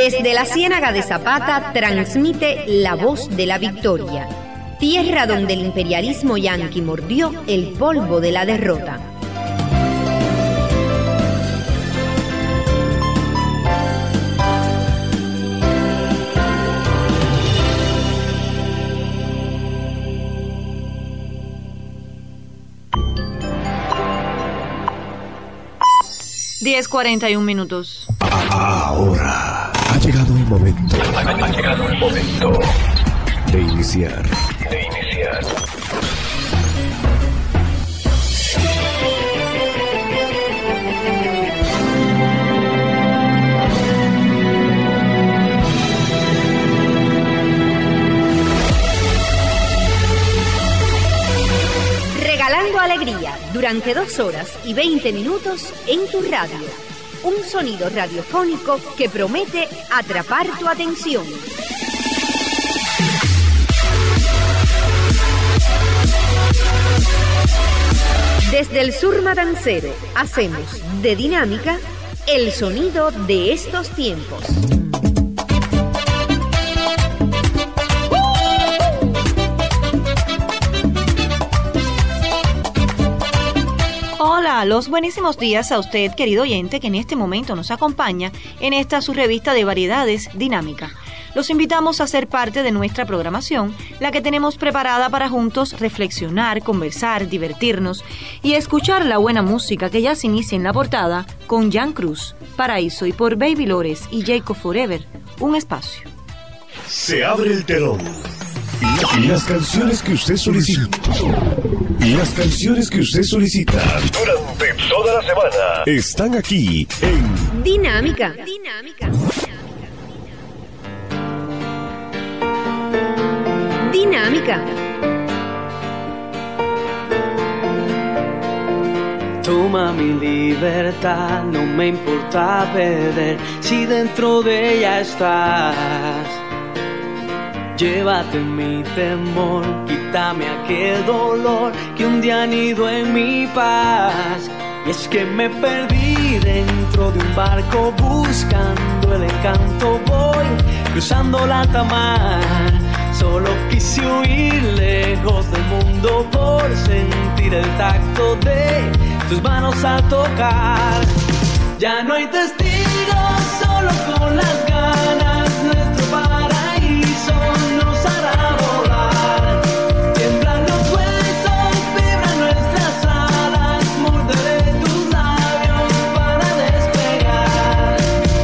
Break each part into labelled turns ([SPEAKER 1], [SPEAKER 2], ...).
[SPEAKER 1] Desde la Ciénaga de Zapata transmite La Voz de la Victoria, tierra donde el imperialismo yanqui mordió el polvo de la derrota.
[SPEAKER 2] Diez 41 minutos.
[SPEAKER 3] Ahora ha llegado el momento. De iniciar.
[SPEAKER 1] Regalando alegría durante 2 horas y 20 minutos en tu radio. Un sonido radiofónico que promete atrapar tu atención. Desde el sur matancero hacemos de Dinámica el sonido de estos tiempos.
[SPEAKER 2] Hola, los buenísimos días a usted, querido oyente, que en este momento nos acompaña en esta su revista de variedades Dinámica. Los invitamos a ser parte de nuestra programación, la que tenemos preparada para juntos reflexionar, conversar, divertirnos y escuchar la buena música que ya se inicia en la portada con Jan Cruz, Paraíso y por Baby Lores y Jacob Forever, un espacio.
[SPEAKER 3] Se abre el telón. Y las canciones que usted solicita. Durante toda la semana están aquí en
[SPEAKER 1] Dinámica.
[SPEAKER 4] Toma mi libertad, no me importa perder si dentro de ella estás. Llévate mi temor, quítame aquel dolor que un día anidó en mi paz. Y es que me perdí dentro de un barco buscando el encanto. Voy cruzando la alta mar, solo quise huir lejos del mundo por sentir el tacto de tus manos al tocar. Ya no hay testigos, solo con las ganas nuestro paraíso nos hará volar. Tiemblan los huesos, vibran nuestras alas, morderé tus labios para despegar.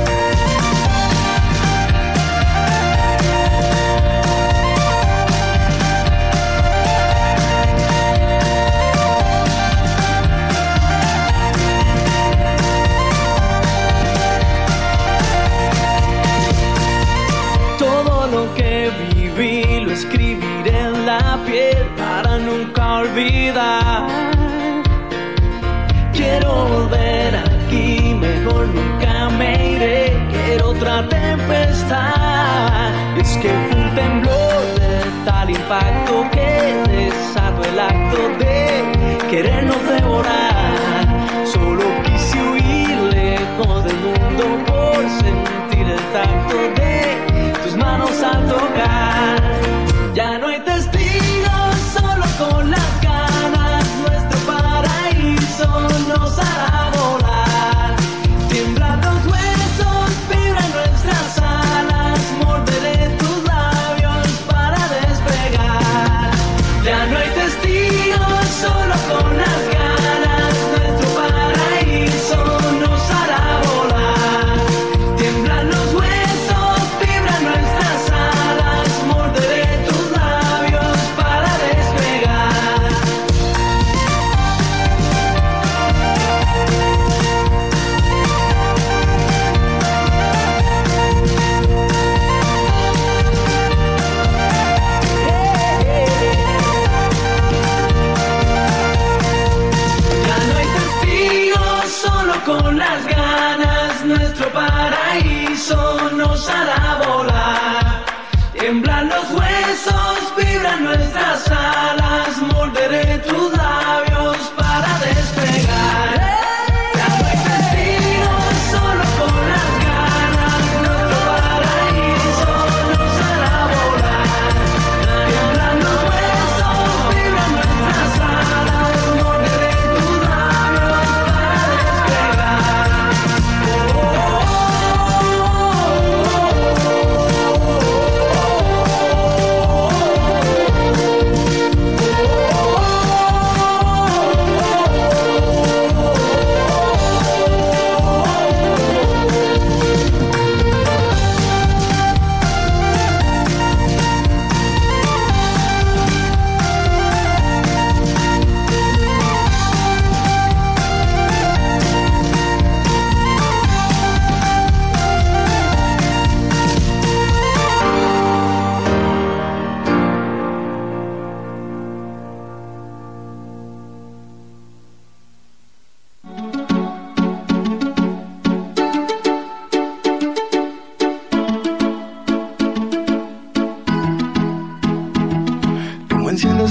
[SPEAKER 4] Todo lo que viví lo escribiré en la piel para nunca olvidar. Quiero volver aquí, mejor nunca me iré. Quiero otra tempestad. Es que fue un temblor de tal impacto que desató el acto de querernos devorar. Solo quise huir lejos del mundo por sentir el tacto de tus manos al tocar. Ya no hay testigos, solo con las ganas nuestro paraíso nos hará volar. Tiemblan los huesos, vibran nuestras alas, morderé tus labios para despegar.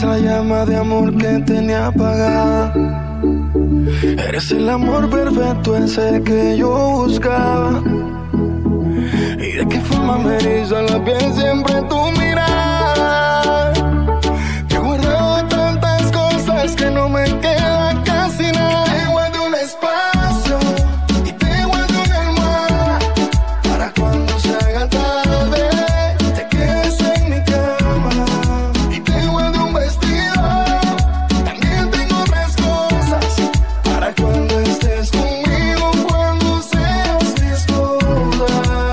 [SPEAKER 5] la llama de amor que tenía apagada. Eres el amor perfecto, ese que yo buscaba. Y de qué forma me eriza la piel siempre tu mirada. Te he guardado tantas cosas que no me queda casi nada. Te guardo un espacio y te guardo una almohada para cuando se haga tarde te quedes en mi cama. Y te guardo un vestido, también tengo otras cosas para cuando estés conmigo, cuando seas mi esposa.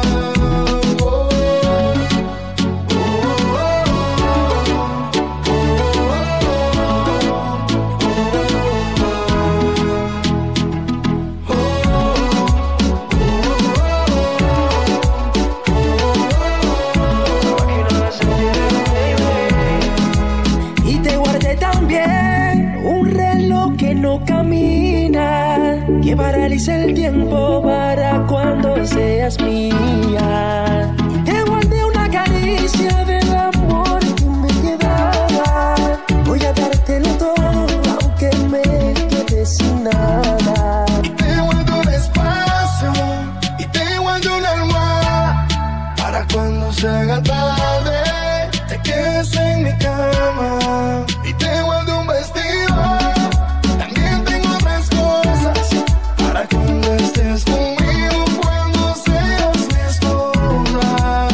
[SPEAKER 4] Y te guardé también un reloj que no camina, que paraliza el tiempo para cuando seas mía. Y te guardé una caricia del amor que me quedaba. Voy a dártelo todo, aunque me quede sin nada.
[SPEAKER 5] Te guardo un espacio y te guardo una almohada para cuando se haga tarde te quedes en mi cama. Y te guardo un vestido, también tengo otras cosas para cuando estés conmigo, cuando seas mi esposa.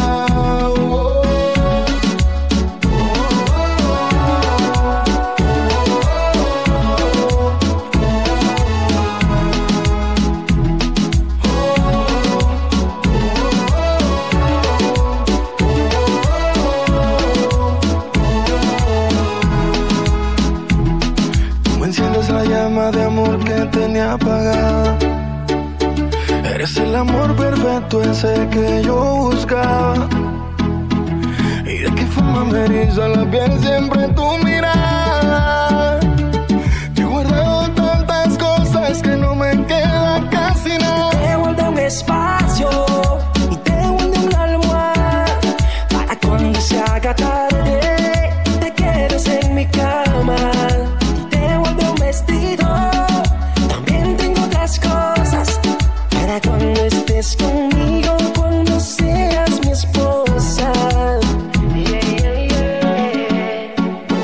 [SPEAKER 5] Tú me enciendes la llama de amor que tenía apagada. Eres el amor perfecto, ese que yo buscaba. Y de qué forma me eriza la piel siempre tu mirada. Te he guardado tantas cosas que no me queda casi nada.
[SPEAKER 4] Te guardé un espacio y te guardé una almohada para cuando se haga tarde te quedes en mi cama. Y te guardé un vestido, también tengo otras cosas para cuando estés conmigo, cuando seas mi esposa. Yeah, yeah, yeah.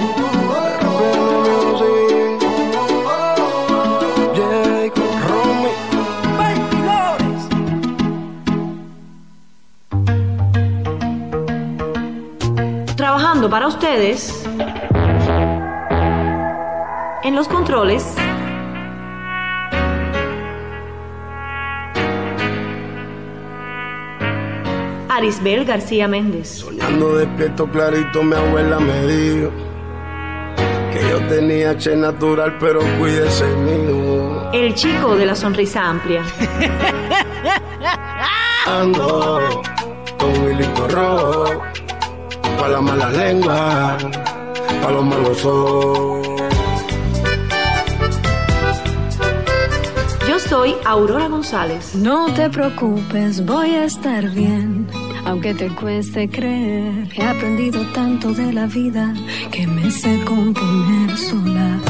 [SPEAKER 4] Jacob Romy, Baby Lores.
[SPEAKER 2] Trabajando para ustedes en los controles, Arisbel García Méndez.
[SPEAKER 5] Soñando despierto clarito, mi abuela me dijo que yo tenía che natural, pero cuídese mío.
[SPEAKER 2] El chico de la sonrisa amplia.
[SPEAKER 5] Ando con un hilito rojo, pa' la mala lengua, pa' los malos ojos.
[SPEAKER 2] Yo soy Aurora González.
[SPEAKER 6] No te preocupes, voy a estar bien, aunque te cueste creer. He aprendido tanto de la vida que me sé componer sola.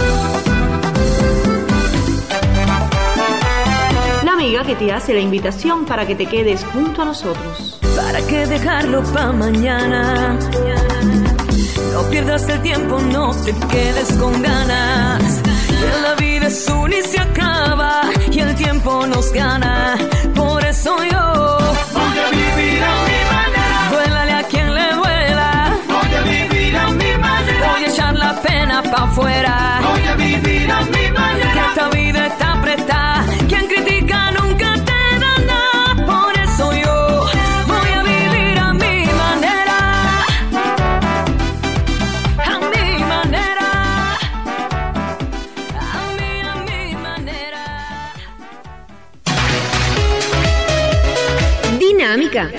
[SPEAKER 2] La amiga que te hace la invitación para que te quedes junto a nosotros.
[SPEAKER 4] ¿Para qué dejarlo pa' mañana? No pierdas el tiempo, no te quedes con ganas. Que la vida es una y se acaba, y el tiempo nos gana. Por eso yo voy a vivir a mi manera. Duélale a quien le duela. Voy a vivir a mi manera. Voy a echar la pena pa' afuera. Voy a vivir a mi manera. Que esta vida está apretada. Quien critica nunca te da nada. Por eso yo voy a vivir a mi manera. A mi manera. A mi manera.
[SPEAKER 1] Dinámica.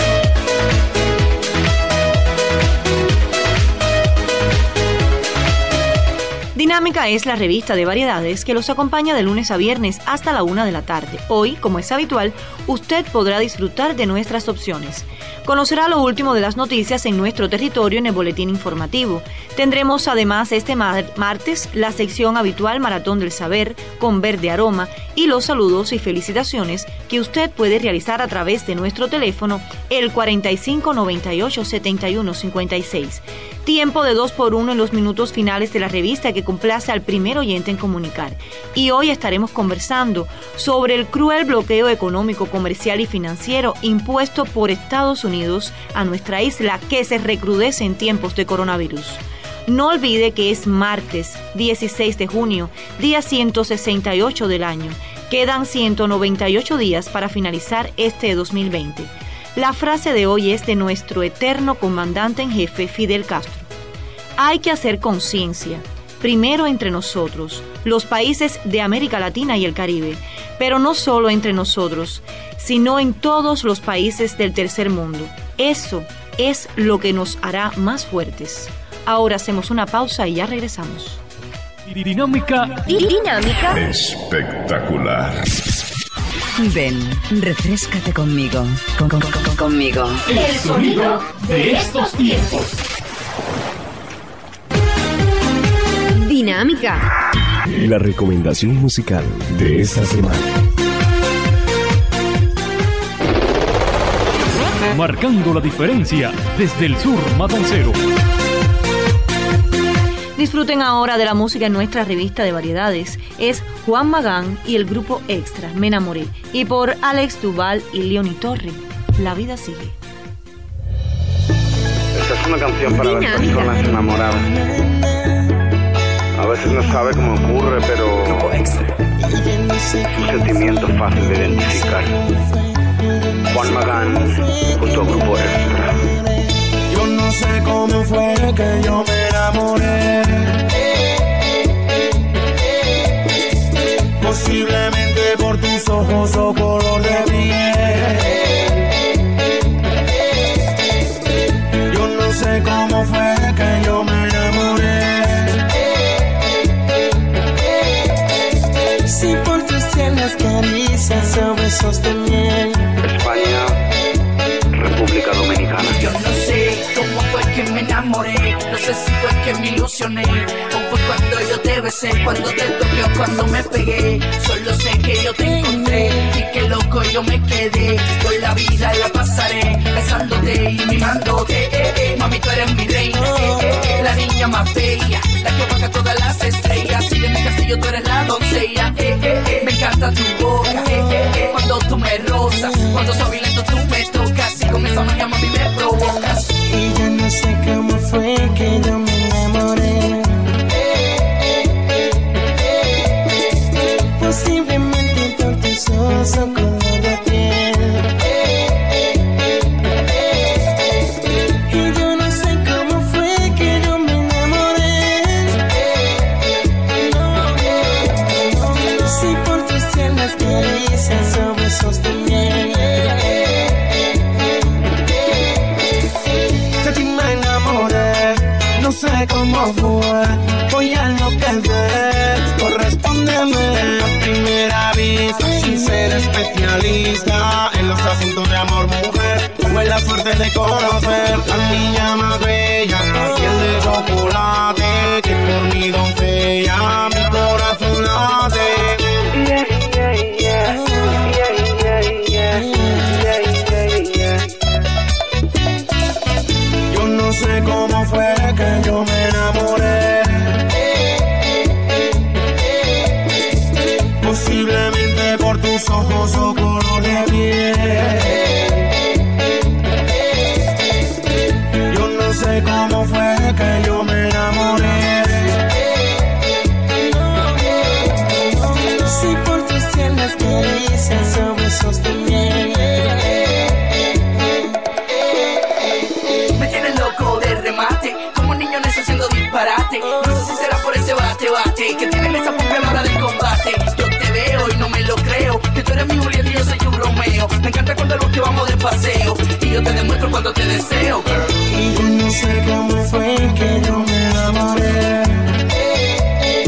[SPEAKER 2] Dinámica es la revista de variedades que los acompaña de lunes a viernes hasta la 1 de la tarde. Hoy, como es habitual, usted podrá disfrutar de nuestras opciones. Conocerá lo último de las noticias en nuestro territorio en el boletín informativo. Tendremos además este martes la sección habitual Maratón del Saber con Verde Aroma y los saludos y felicitaciones que usted puede realizar a través de nuestro teléfono el 45 98 71 56. Tiempo de 2x1 en los minutos finales de la revista que complace al primer oyente en comunicar. Y hoy estaremos conversando sobre el cruel bloqueo económico, comercial y financiero impuesto por Estados Unidos a nuestra isla que se recrudece en tiempos de coronavirus. No olvide que es martes 16 de junio, día 168 del año. Quedan 198 días para finalizar este 2020. La frase de hoy es de nuestro eterno comandante en jefe Fidel Castro. Hay que hacer conciencia, primero entre nosotros, los países de América Latina y el Caribe, pero no solo entre nosotros, sino en todos los países del tercer mundo. Eso es lo que nos hará más fuertes. Ahora hacemos una pausa y ya regresamos.
[SPEAKER 3] Dinámica espectacular.
[SPEAKER 7] Ven, refréscate conmigo. Conmigo.
[SPEAKER 3] El sonido de estos tiempos.
[SPEAKER 1] Dinámica.
[SPEAKER 3] La recomendación musical de esta semana. Marcando la diferencia desde el sur matancero.
[SPEAKER 2] Disfruten ahora de la música en nuestra revista de variedades. Es Juan Magán y el grupo Extra, Me Enamoré. Y por Alex Duval y Leoni Torre, La Vida Sigue.
[SPEAKER 8] Esta es una canción para las personas enamoradas. A veces no sabe cómo ocurre, pero su sentimiento es fácil de identificar. Juan Magán junto al grupo Extra.
[SPEAKER 5] Yo no sé cómo fue que yo me enamoré. Posiblemente por tus ojos o color de piel. Yo no sé cómo fue que yo me enamoré. Si por tus tiernas caricias o besos de miel.
[SPEAKER 8] España, República Dominicana.
[SPEAKER 9] Yo no sé cómo fue que me enamoré, no sé si fue que me ilusioné, o fue cuando yo te besé, cuando te toqué o cuando me pegué. Solo sé que yo te encontré y que loco yo me quedé. Por la vida la pasaré besándote y mimándote. Mami, tú eres mi reina, la niña más bella, la que opaca todas las estrellas. Y de mi castillo tú eres la doncella. Me encanta tu boca, cuando tú me rozas, cuando suave y lento tú me tocas. Y con esa magia mami me provocas.
[SPEAKER 5] Y yo no sé cómo fue que yo me enamoré. Posiblemente por tus ojos o color de piel. Y yo no sé cómo fue que yo me enamoré. No, si por tus tiernas caricias o besos de miel. No sé cómo fue, voy a enloquecer. Correspóndeme a primera vista, sin ser especialista en los asuntos de amor, mujer. Tuve la suerte de conocer la niña más bella, piel de chocolate, que por mi doncella mi corazón late. Yo no sé cómo fue que yo me enamoré. Posiblemente por tus ojos o color de piel. Yo no sé cómo fue que yo me enamoré. Si por tus tiernas caricias o besos de miel.
[SPEAKER 9] Me tienes loco de remate, como un niño necio haciendo disparate. No sé si será por ese bate que tienen esa pupa a la hora del combate. Yo te veo y no me lo creo, que tú eres mi Julieta y yo soy un Romeo. Me encanta cuando los que vamos de paseo y yo te demuestro cuando te deseo, girl.
[SPEAKER 5] Y yo no sé cómo fue que yo me enamoré.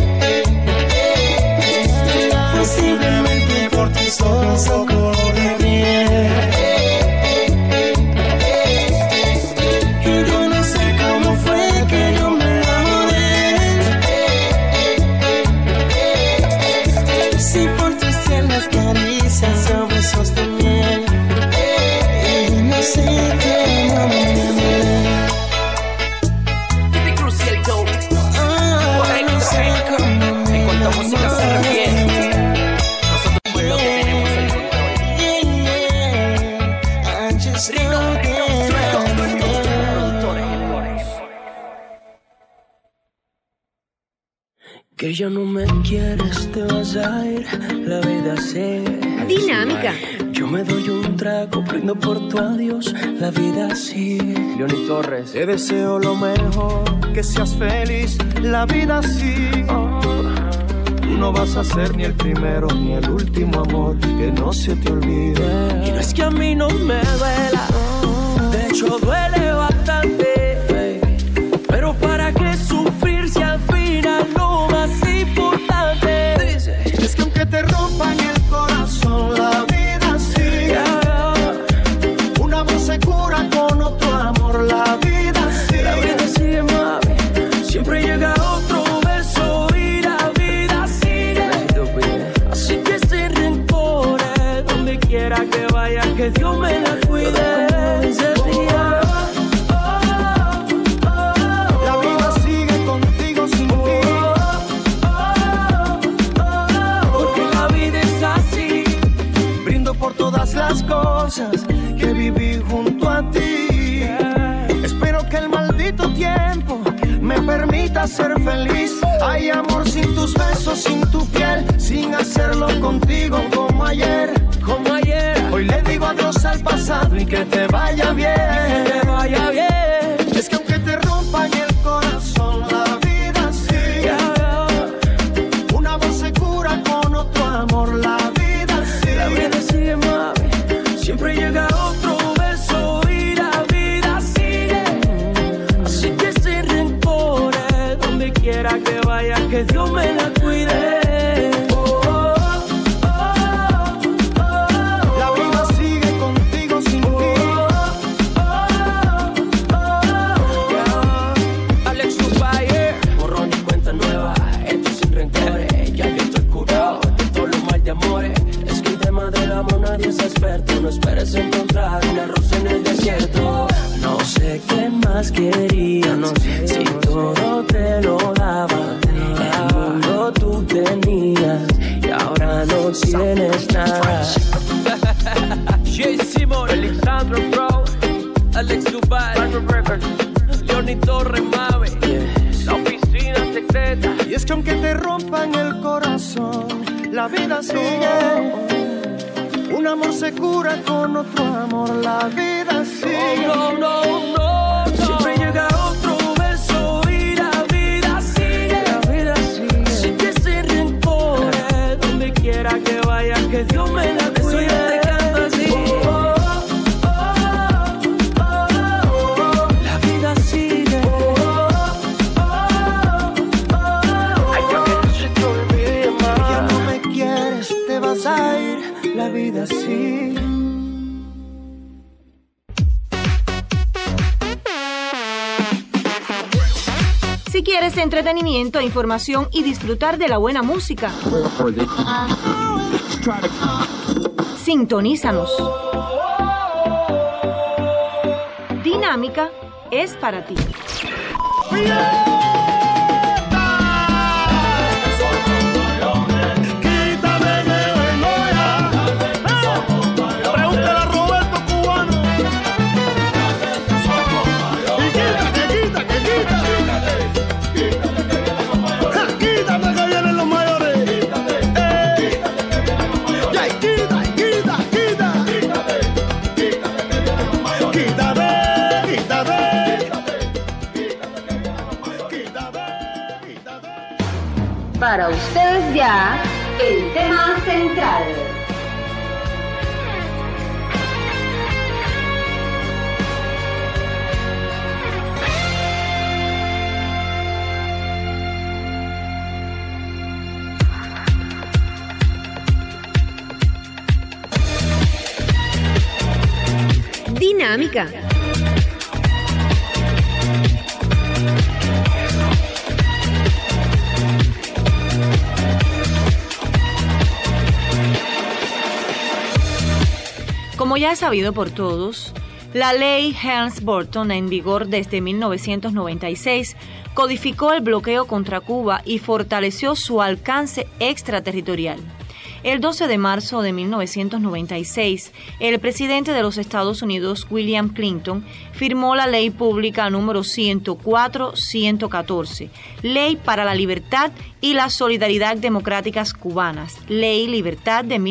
[SPEAKER 4] Que ya no me quieres, te vas a ir, la vida sigue.
[SPEAKER 1] Dinámica.
[SPEAKER 4] Yo me doy un trago, brindo por tu adiós, la vida sigue.
[SPEAKER 10] Leoni Torres. Te deseo lo mejor, que seas feliz, la vida sigue. Tú no vas a ser ni el primero ni el último amor, que no se te olvide.
[SPEAKER 4] Y no es que a mí no me duela, de hecho duele bastante, pero para qué sufrir si al final lo más importante
[SPEAKER 10] es que aunque te rompan el corazón, la vida sigue. Un amor se cura con otro amor, la vida sigue.
[SPEAKER 4] La vida sigue, mami, siempre llega otro beso y la vida sigue. Así que sin rencores, donde quiera que vaya, que Dios me la cuide.
[SPEAKER 10] Las cosas que viví junto a ti. Espero que el maldito tiempo me permita ser feliz. Hay amor sin tus besos, sin tu piel, sin hacerlo contigo como ayer.
[SPEAKER 4] Como ayer.
[SPEAKER 10] Hoy le digo adiós al pasado y que te vaya bien.
[SPEAKER 4] Que te vaya bien.
[SPEAKER 10] Es que aunque te rompan el corazón, la vida sigue. Un amor se cura con otro amor, la vida sigue.
[SPEAKER 4] La vida sigue, mami. Siempre llega otro beso y la vida sigue. Así que sin rencores, donde quiera que vaya, que Dios me la cuide.
[SPEAKER 10] La vida sigue contigo sin ti.
[SPEAKER 4] Alex Ubayer, borrón y cuenta nueva, esto sin rencores. Ya yo estoy curado de todos los mal de amores. Es que el tema del amor nadie es experto. No esperes encontrar una rosa en el desierto. No sé qué más querías, no sé si todo te lo daba. El mundo tú tenías y ahora no tienes nada. Jay Simon, Alexandro Bro, Alex Dubai, Leoni Torres, Mave, la oficina secreta.
[SPEAKER 10] Y es que aunque te rompan el corazón, la vida sigue. Un amor se cura con otro amor, la vida sigue.
[SPEAKER 4] No, no, no, no. Siempre llega otro beso y la vida sigue. La vida sigue. Así que sin rencores, donde quiera que vaya, que Dios me la cuide. Yo te canto así. La vida sigue. Ay, yo que no se te olvide más.
[SPEAKER 10] Ya no me quieres, te vas a ir. La vida sigue.
[SPEAKER 2] Si quieres entretenimiento, información y disfrutar de la buena música, sintonízanos. Dinámica es para ti.
[SPEAKER 1] Para ustedes ya, el tema central. Dinámica.
[SPEAKER 2] Como ya es sabido por todos, la ley Helms-Burton, en vigor desde 1996, codificó el bloqueo contra Cuba y fortaleció su alcance extraterritorial. El 12 de marzo de 1996, el presidente de los Estados Unidos, William Clinton, firmó la Ley Pública número 104-114, Ley para la Libertad y la Solidaridad Democráticas Cubanas, Ley Libertad de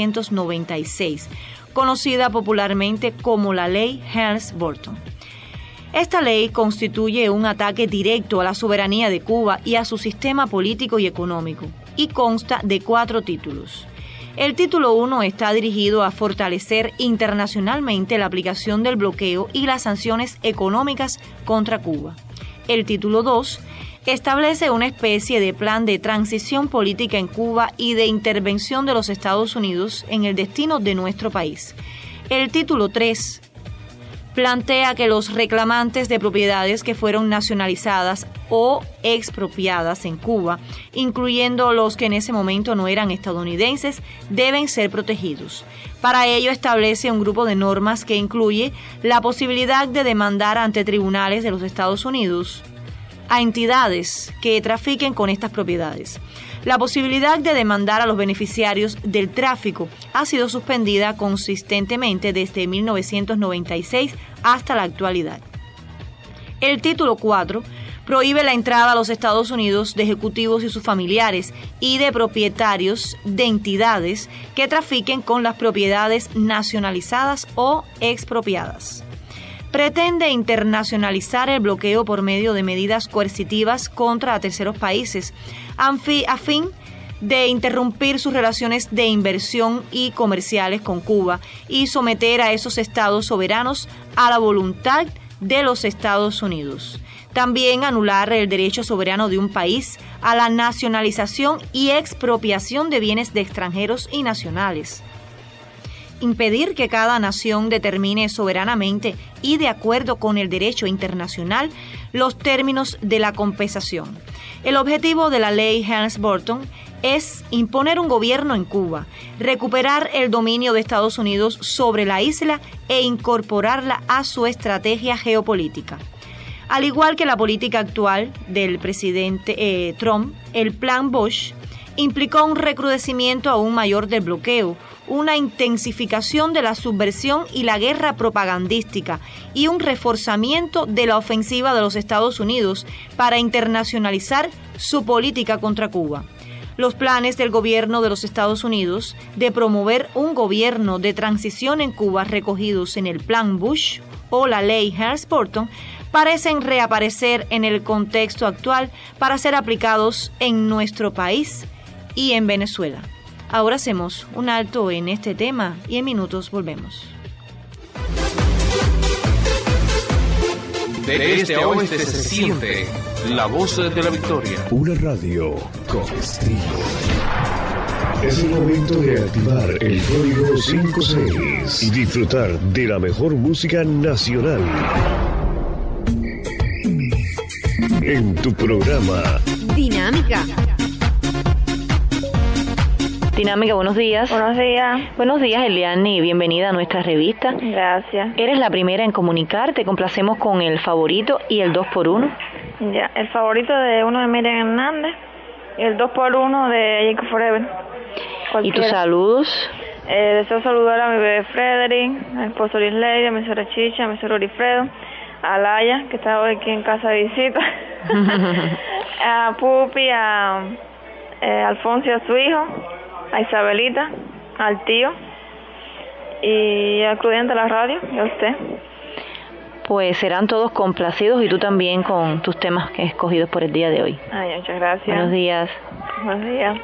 [SPEAKER 2] 1996, conocida popularmente como la Ley Helms-Burton. Esta ley constituye un ataque directo a la soberanía de Cuba y a su sistema político y económico, y consta de 4 títulos. El título 1 está dirigido a fortalecer internacionalmente la aplicación del bloqueo y las sanciones económicas contra Cuba. El título 2 establece una especie de plan de transición política en Cuba y de intervención de los Estados Unidos en el destino de nuestro país. El título 3 plantea que los reclamantes de propiedades que fueron nacionalizadas o expropiadas en Cuba, incluyendo los que en ese momento no eran estadounidenses, deben ser protegidos. Para ello establece un grupo de normas que incluye la posibilidad de demandar ante tribunales de los Estados Unidos a entidades que trafiquen con estas propiedades. La posibilidad de demandar a los beneficiarios del tráfico ha sido suspendida consistentemente desde 1996 hasta la actualidad. El título 4 prohíbe la entrada a los Estados Unidos de ejecutivos y sus familiares y de propietarios de entidades que trafiquen con las propiedades nacionalizadas o expropiadas. Pretende internacionalizar el bloqueo por medio de medidas coercitivas contra terceros países, a fin de interrumpir sus relaciones de inversión y comerciales con Cuba y someter a esos estados soberanos a la voluntad de los Estados Unidos. También anular el derecho soberano de un país a la nacionalización y expropiación de bienes de extranjeros y nacionales. Impedir que cada nación determine soberanamente y de acuerdo con el derecho internacional los términos de la compensación. El objetivo de la ley Helms-Burton es imponer un gobierno en Cuba, recuperar el dominio de Estados Unidos sobre la isla e incorporarla a su estrategia geopolítica. Al igual que la política actual del presidente Trump, el Plan Bush implicó un recrudecimiento aún mayor del bloqueo, una intensificación de la subversión y la guerra propagandística y un reforzamiento de la ofensiva de los Estados Unidos para internacionalizar su política contra Cuba. Los planes del gobierno de los Estados Unidos de promover un gobierno de transición en Cuba recogidos en el Plan Bush o la ley Helms-Burton parecen reaparecer en el contexto actual para ser aplicados en nuestro país y en Venezuela. Ahora hacemos un alto en este tema y en minutos volvemos.
[SPEAKER 11] De este a oeste se siente la voz de la victoria.
[SPEAKER 3] Una radio con estilo. Es el momento de activar el código 56 y disfrutar de la mejor música nacional. En tu programa
[SPEAKER 1] Dinámica.
[SPEAKER 2] Dinámica, buenos días.
[SPEAKER 12] Buenos días.
[SPEAKER 2] Buenos días, Eliani, bienvenida a nuestra revista.
[SPEAKER 12] Gracias.
[SPEAKER 2] Eres la primera en comunicar, te complacemos con el favorito y el 2x1.
[SPEAKER 12] Ya, el favorito de uno de Miriam Hernández y el 2x1 de Jacob Forever.
[SPEAKER 2] ¿Y tus saludos?
[SPEAKER 12] Deseo saludar a mi bebé Frederick, a mi esposo Lisley, a mi señora Chicha, a mi señor Orifredo, a Laia, que está hoy aquí en casa de visita, a Pupi, a Alfonso y a su hijo, a Isabelita, al tío y al Prudente de la radio y a usted.
[SPEAKER 2] Pues serán todos complacidos y tú también con tus temas escogidos por el día de hoy.
[SPEAKER 12] Ay, muchas gracias.
[SPEAKER 2] Buenos días.
[SPEAKER 12] Buenos días.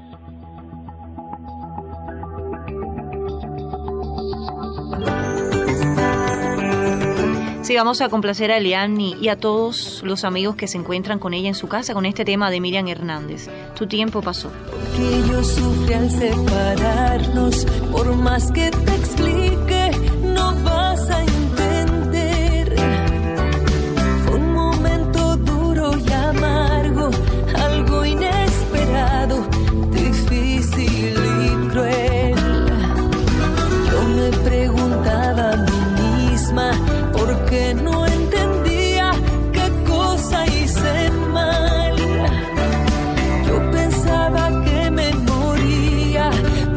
[SPEAKER 2] Sí, vamos a complacer a Eliani y a todos los amigos que se encuentran con ella en su casa con este tema de Miriam Hernández. Tu tiempo pasó.
[SPEAKER 13] Que yo sufrí al separarnos, por más que te explique, no vas a entender. Fue un momento duro y amargo, algo inesperado, difícil y cruel. Yo me preguntaba a mí misma, porque no entendía qué cosa hice mal. Yo pensaba que me moría,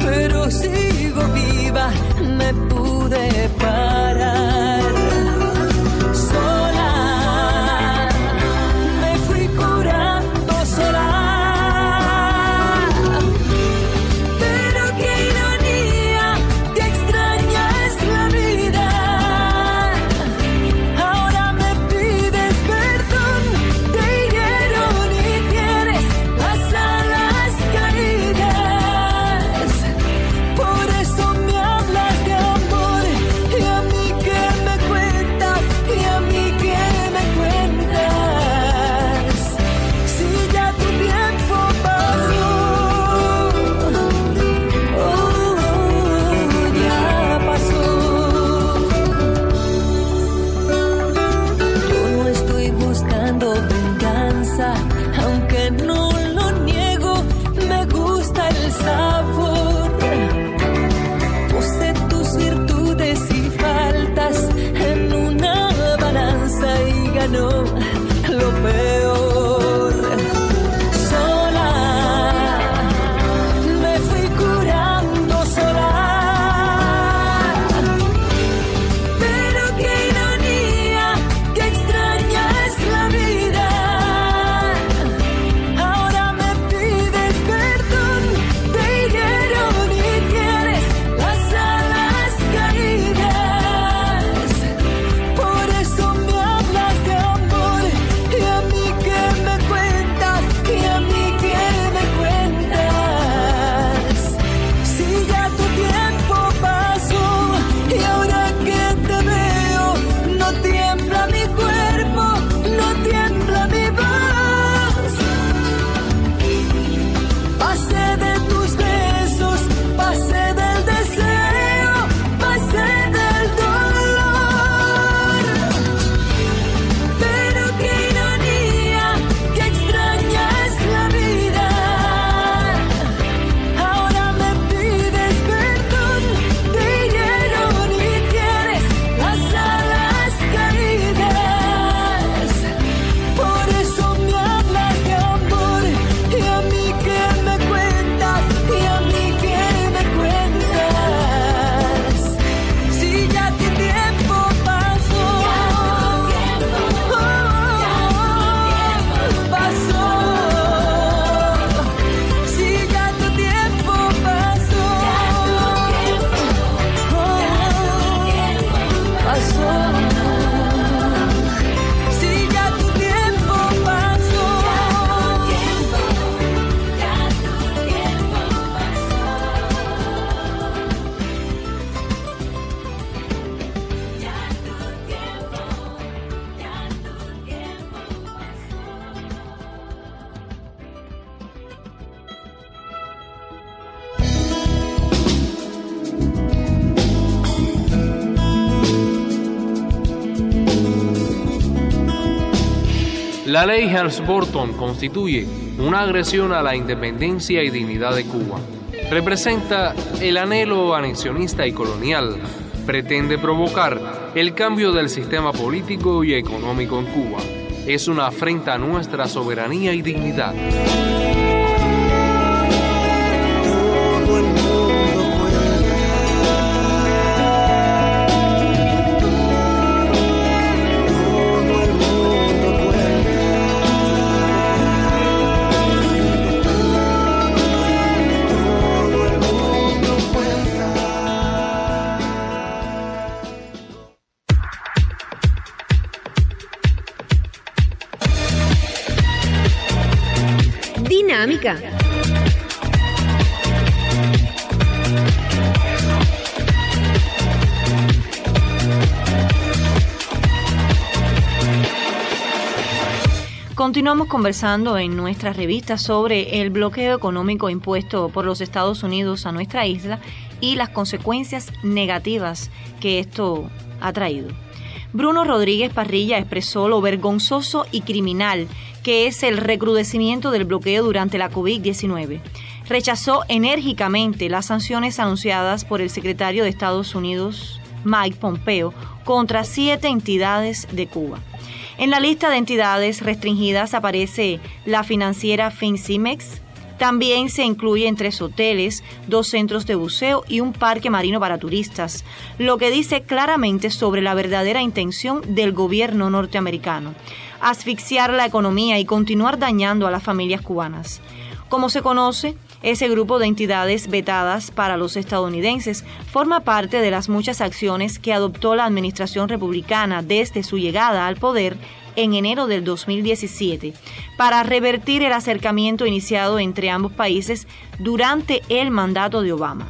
[SPEAKER 11] La ley Helms-Burton constituye una agresión a la independencia y dignidad de Cuba. Representa el anhelo anexionista y colonial. Pretende provocar el cambio del sistema político y económico en Cuba. Es una afrenta a nuestra soberanía y dignidad.
[SPEAKER 1] Dinámica.
[SPEAKER 2] Continuamos conversando en nuestra revista sobre el bloqueo económico impuesto por los Estados Unidos a nuestra isla y las consecuencias negativas que esto ha traído. Bruno Rodríguez Parrilla expresó lo vergonzoso y criminal que es el recrudecimiento del bloqueo durante la COVID-19. Rechazó enérgicamente las sanciones anunciadas por el secretario de Estados Unidos, Mike Pompeo, contra 7 entidades de Cuba. En la lista de entidades restringidas aparece la financiera Fincimex. También se incluyen 3 hoteles, 2 centros de buceo y un parque marino para turistas, lo que dice claramente sobre la verdadera intención del gobierno norteamericano: asfixiar la economía y continuar dañando a las familias cubanas. Como se conoce, ese grupo de entidades vetadas para los estadounidenses forma parte de las muchas acciones que adoptó la administración republicana desde su llegada al poder en enero del 2017 para revertir el acercamiento iniciado entre ambos países durante el mandato de Obama.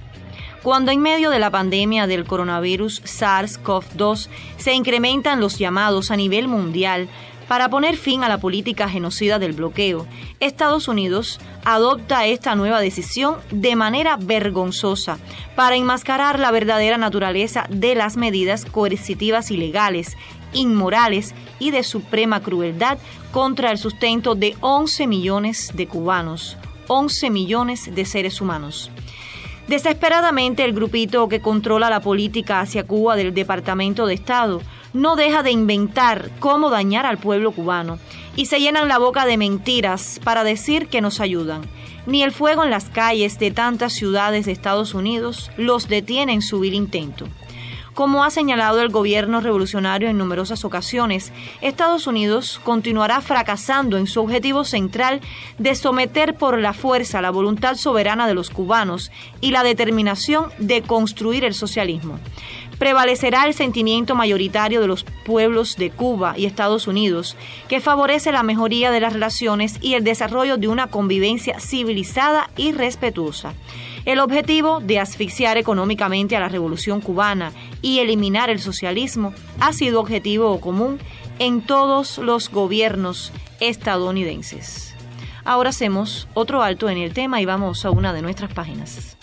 [SPEAKER 2] Cuando en medio de la pandemia del coronavirus SARS-CoV-2 se incrementan los llamados a nivel mundial para poner fin a la política genocida del bloqueo, Estados Unidos adopta esta nueva decisión de manera vergonzosa para enmascarar la verdadera naturaleza de las medidas coercitivas ilegales, inmorales y de suprema crueldad contra el sustento de 11 millones de cubanos, 11 millones de seres humanos. Desesperadamente, el grupito que controla la política hacia Cuba del Departamento de Estado no deja de inventar cómo dañar al pueblo cubano y se llenan la boca de mentiras para decir que nos ayudan. Ni el fuego en las calles de tantas ciudades de Estados Unidos los detiene en su vil intento. Como ha señalado el gobierno revolucionario en numerosas ocasiones, Estados Unidos continuará fracasando en su objetivo central de someter por la fuerza la voluntad soberana de los cubanos y la determinación de construir el socialismo. Prevalecerá el sentimiento mayoritario de los pueblos de Cuba y Estados Unidos, que favorece la mejoría de las relaciones y el desarrollo de una convivencia civilizada y respetuosa. El objetivo de asfixiar económicamente a la revolución cubana y eliminar el socialismo ha sido objetivo común en todos los gobiernos estadounidenses. Ahora hacemos otro alto en el tema y vamos a una de nuestras páginas.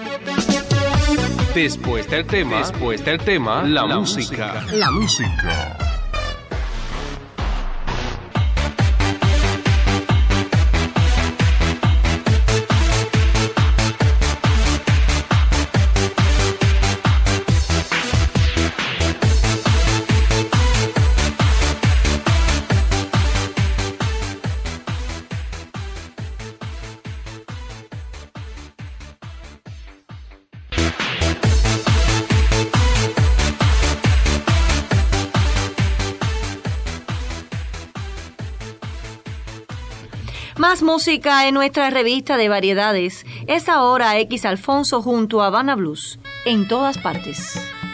[SPEAKER 11] Después del tema, la música.
[SPEAKER 3] La música.
[SPEAKER 2] Más música en nuestra revista de variedades. Es ahora X Alfonso junto a Habana Blues, en todas partes.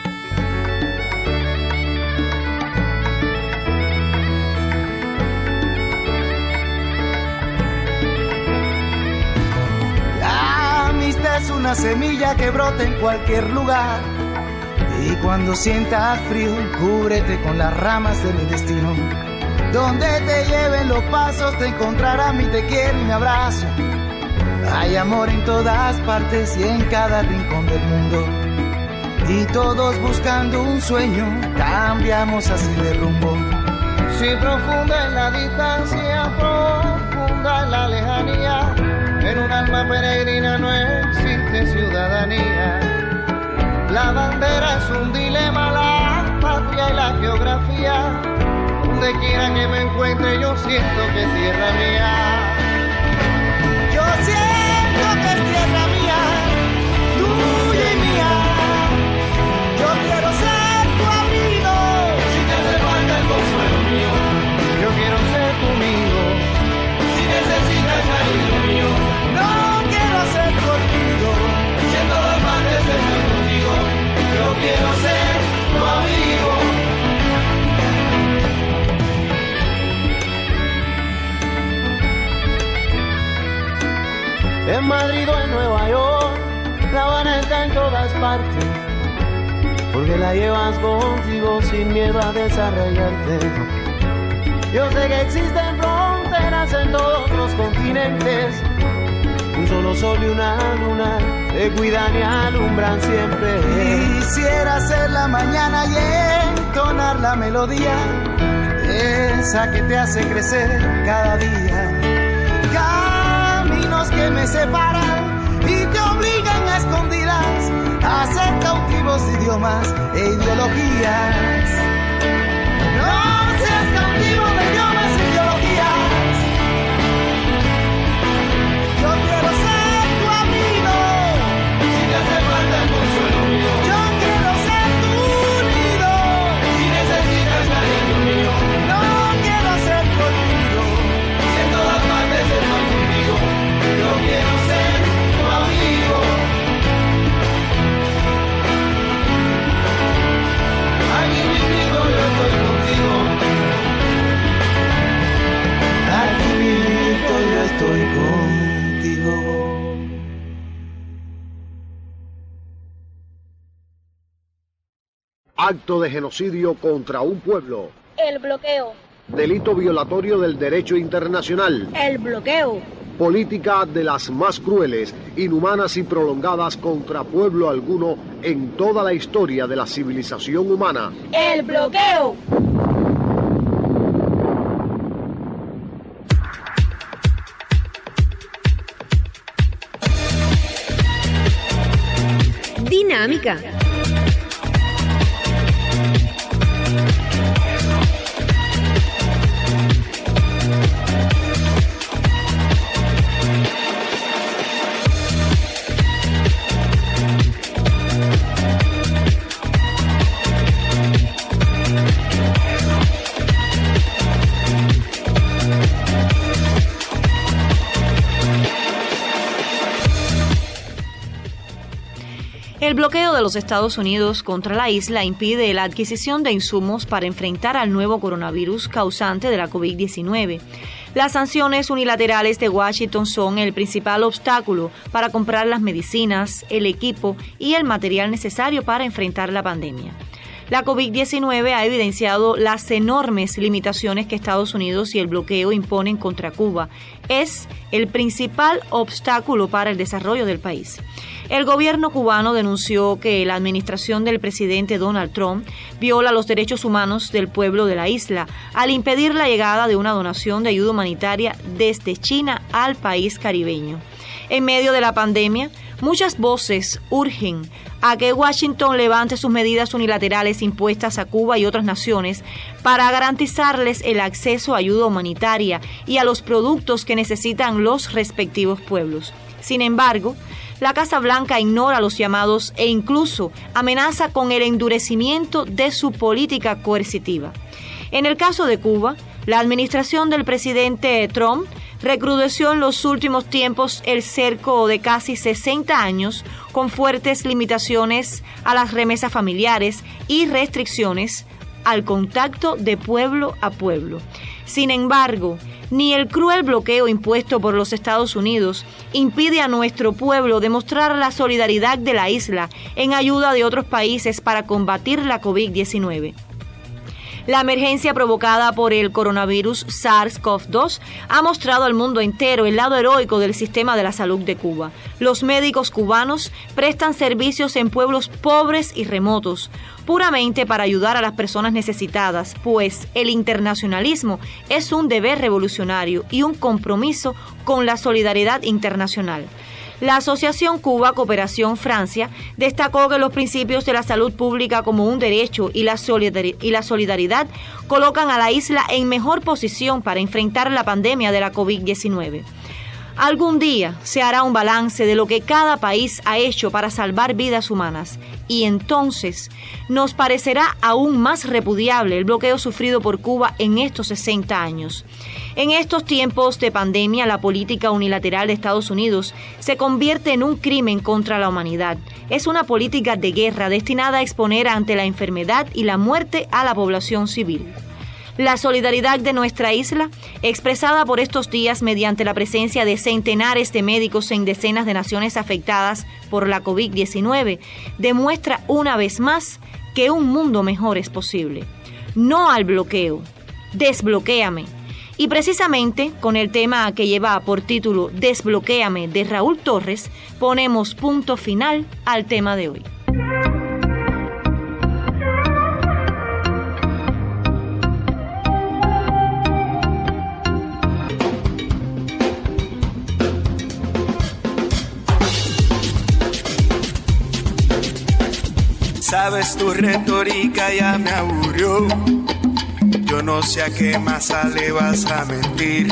[SPEAKER 10] La amistad es una semilla que brota en cualquier lugar. Y cuando sientas frío, cúbrete con las ramas de mi destino. Donde te lleven los pasos te encontrarás mi te quiero y mi abrazo. Hay amor en todas partes y en cada rincón del mundo. Y todos buscando un sueño, cambiamos así de rumbo. Si profunda es la distancia, profunda es la lejanía, en un alma peregrina no existe ciudadanía. La bandera es un dilema, la patria y la geografía. Donde quiera que me encuentre yo siento que es tierra mía. Yo siento que es tierra mía, tuya y mía. Yo quiero ser tu amigo, si te hace falta el consuelo mío. Yo quiero ser tu amigo, si necesitas cariño mío. No quiero ser tu amigo, si en todas partes estoy contigo. Yo quiero ser tu amigo. En Madrid o en Nueva York, La Habana está en todas partes, porque la llevas contigo sin miedo a desarrollarte. Yo sé que existen fronteras en todos los continentes, un solo sol y una luna te cuidan y alumbran siempre. Quisiera ser la mañana y entonar la melodía, esa que te hace crecer cada día. Caminos que me separan y te obligan a escondidas a ser cautivos de idiomas e ideologías. No seas cautivo de idiomas e ideologías. Yo quiero ser tu amigo, si te hace falta el consuelo mío. Yo quiero ser tu nido, si necesitas cariño mío. No quiero ser tu olvido, si en todas partes estoy contigo. Yo quiero ser tu amigo. Aquí mismo yo estoy contigo. Aquí mismo yo estoy contigo.
[SPEAKER 14] Acto de genocidio contra un pueblo.
[SPEAKER 15] El bloqueo.
[SPEAKER 14] Delito violatorio del derecho internacional.
[SPEAKER 15] El bloqueo.
[SPEAKER 14] Política de las más crueles, inhumanas y prolongadas contra pueblo alguno en toda la historia de la civilización humana.
[SPEAKER 15] El bloqueo.
[SPEAKER 1] Dinámica.
[SPEAKER 2] El bloqueo de los Estados Unidos contra la isla impide la adquisición de insumos para enfrentar al nuevo coronavirus causante de la COVID-19. Las sanciones unilaterales de Washington son el principal obstáculo para comprar las medicinas, el equipo y el material necesario para enfrentar la pandemia. La COVID-19 ha evidenciado las enormes limitaciones que Estados Unidos y el bloqueo imponen contra Cuba. Es el principal obstáculo para el desarrollo del país. El gobierno cubano denunció que la administración del presidente Donald Trump viola los derechos humanos del pueblo de la isla al impedir la llegada de una donación de ayuda humanitaria desde China al país caribeño. En medio de la pandemia, muchas voces urgen a que Washington levante sus medidas unilaterales impuestas a Cuba y otras naciones para garantizarles el acceso a ayuda humanitaria y a los productos que necesitan los respectivos pueblos. Sin embargo, la Casa Blanca ignora los llamados e incluso amenaza con el endurecimiento de su política coercitiva. En el caso de Cuba, la administración del presidente Trump recrudeció en los últimos tiempos el cerco de casi 60 años con fuertes limitaciones a las remesas familiares y restricciones al contacto de pueblo a pueblo. Sin embargo, ni el cruel bloqueo impuesto por los Estados Unidos impide a nuestro pueblo demostrar la solidaridad de la isla en ayuda de otros países para combatir la COVID-19. La emergencia provocada por el coronavirus SARS-CoV-2 ha mostrado al mundo entero el lado heroico del sistema de la salud de Cuba. Los médicos cubanos prestan servicios en pueblos pobres y remotos, puramente para ayudar a las personas necesitadas, pues el internacionalismo es un deber revolucionario y un compromiso con la solidaridad internacional. La Asociación Cuba Cooperación Francia destacó que los principios de la salud pública como un derecho y la solidaridad colocan a la isla en mejor posición para enfrentar la pandemia de la COVID-19. Algún día se hará un balance de lo que cada país ha hecho para salvar vidas humanas y entonces nos parecerá aún más repudiable el bloqueo sufrido por Cuba en estos 60 años. En estos tiempos de pandemia, la política unilateral de Estados Unidos se convierte en un crimen contra la humanidad. Es una política de guerra destinada a exponer ante la enfermedad y la muerte a la población civil. La solidaridad de nuestra isla, expresada por estos días mediante la presencia de centenares de médicos en decenas de naciones afectadas por la COVID-19, demuestra una vez más que un mundo mejor es posible. No al bloqueo. Desbloquéame. Y precisamente con el tema que lleva por título Desbloquéame de Raúl Torres, ponemos punto final al tema de hoy.
[SPEAKER 16] Sabes, tu retórica ya me aburrió. Yo no sé a qué masa le vas a mentir.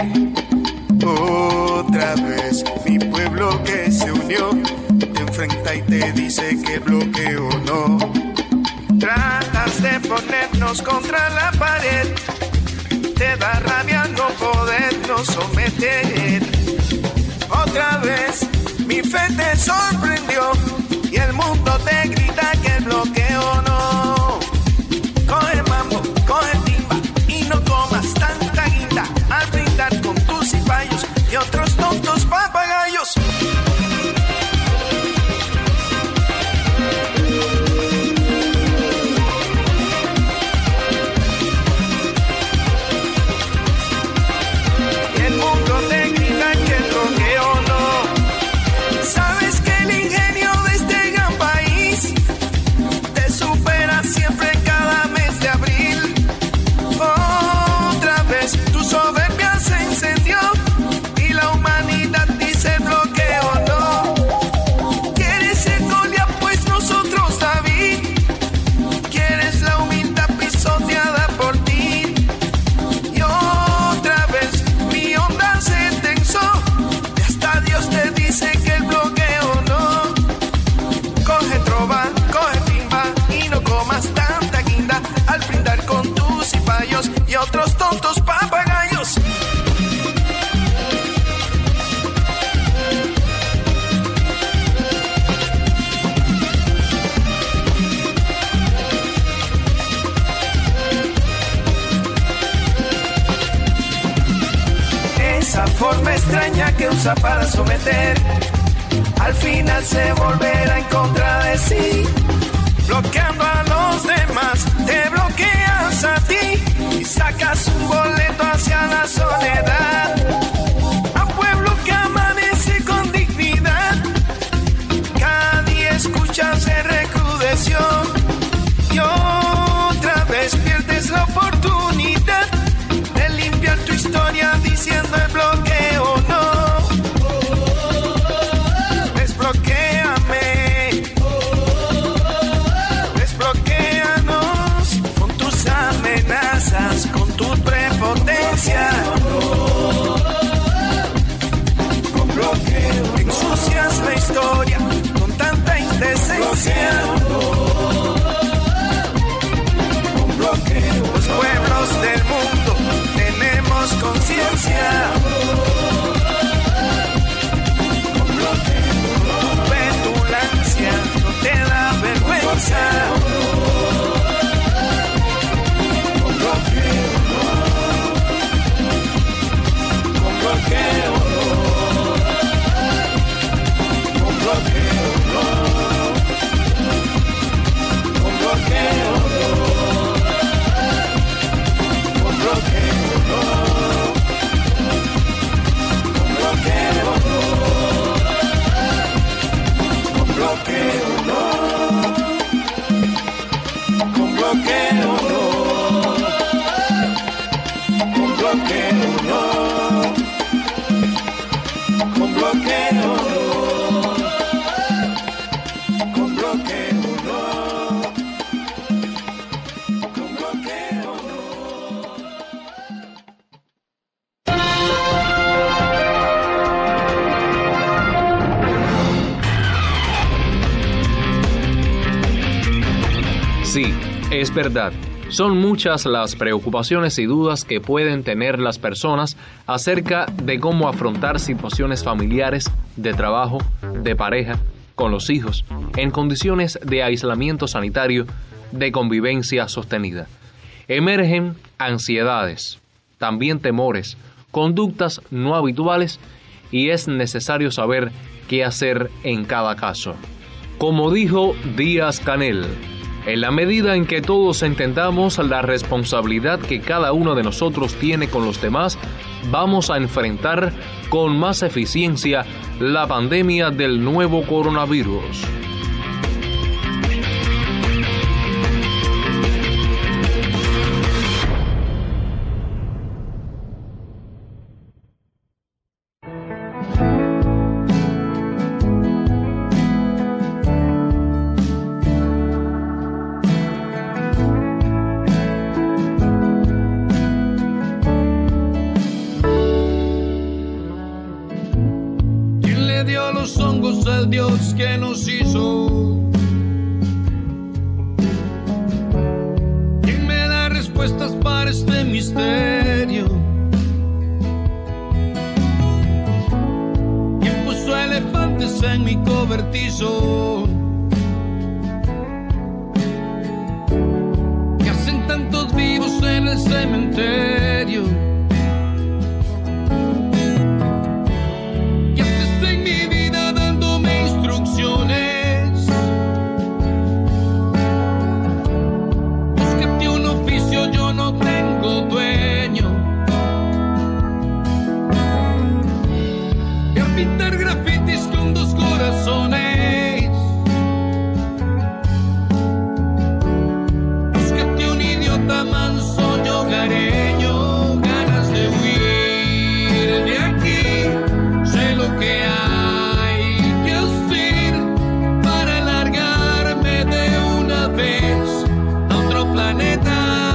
[SPEAKER 16] Otra vez mi pueblo que se unió te enfrenta y te dice que bloqueo no. Tratas de ponernos contra la pared. Te da rabia no podernos someter. Otra vez mi fe te sorprendió y el mundo te grita que el bloqueo no. Coge mambo, coge timba y no comas tanta guinda al brindar con tus cipayos y otros tontos papagayos. Y el mundo te grita que el bloqueo no. Sabes que el ingenio de este gran país te supera siempre cada mes de abril. Otra vez tu soberbia se encendió y la humanidad dice bloqueo no. Quieres ser Goliat, pues nosotros David. Quieres la humildad pisoteada por ti. Y otra vez mi onda se tensó y hasta Dios te dice que el bloqueo no. Coge trova, coge timba y no comas tanta guinda al brindar con tus cipayos y otros tontos papagayos. Esa forma extraña que usa para someter, al final se volverá en contra de sí. Bloqueando a los demás, te bloqueas a ti y sacas un boleto hacia la soledad. A pueblo que amanece con dignidad, cada día escucha se recrudeció. Y otra vez pierdes la oportunidad de limpiar tu historia diciendo el bloqueo no. Desbloquéame, desbloquéanos con tus amenazas, con tu prepotencia. Con bloqueo ensucias la historia con tanta indecencia. Con bloqueo los pueblos del mundo tenemos conciencia. Con bloqueo tu petulancia no te da vergüenza. Con bloqueo con bloqueo con bloqueo con bloqueo bloqueo no, con bloqueo no, con bloqueo no.
[SPEAKER 11] Sí, es verdad. Son muchas las preocupaciones y dudas que pueden tener las personas acerca de cómo afrontar situaciones familiares, de trabajo, de pareja, con los hijos, en condiciones de aislamiento sanitario, de convivencia sostenida. Emergen ansiedades, también temores, conductas no habituales y es necesario saber qué hacer en cada caso. Como dijo Díaz-Canel, en la medida en que todos entendamos la responsabilidad que cada uno de nosotros tiene con los demás, vamos a enfrentar con más eficiencia la pandemia del nuevo coronavirus.
[SPEAKER 17] Al Dios que nos hizo, ¿quién me da respuestas para este misterio? ¿Quién puso elefantes en mi cobertizo? ¿Qué hacen tantos vivos en el cementerio? Búscate un oficio, yo no tengo dueño. Voy a pintar grafitis con 2 corazones. Búscate un idiota manso y hogareño. Ganas de huir de aquí, sé lo que hay que hacer para largarme de una vez a otro planeta.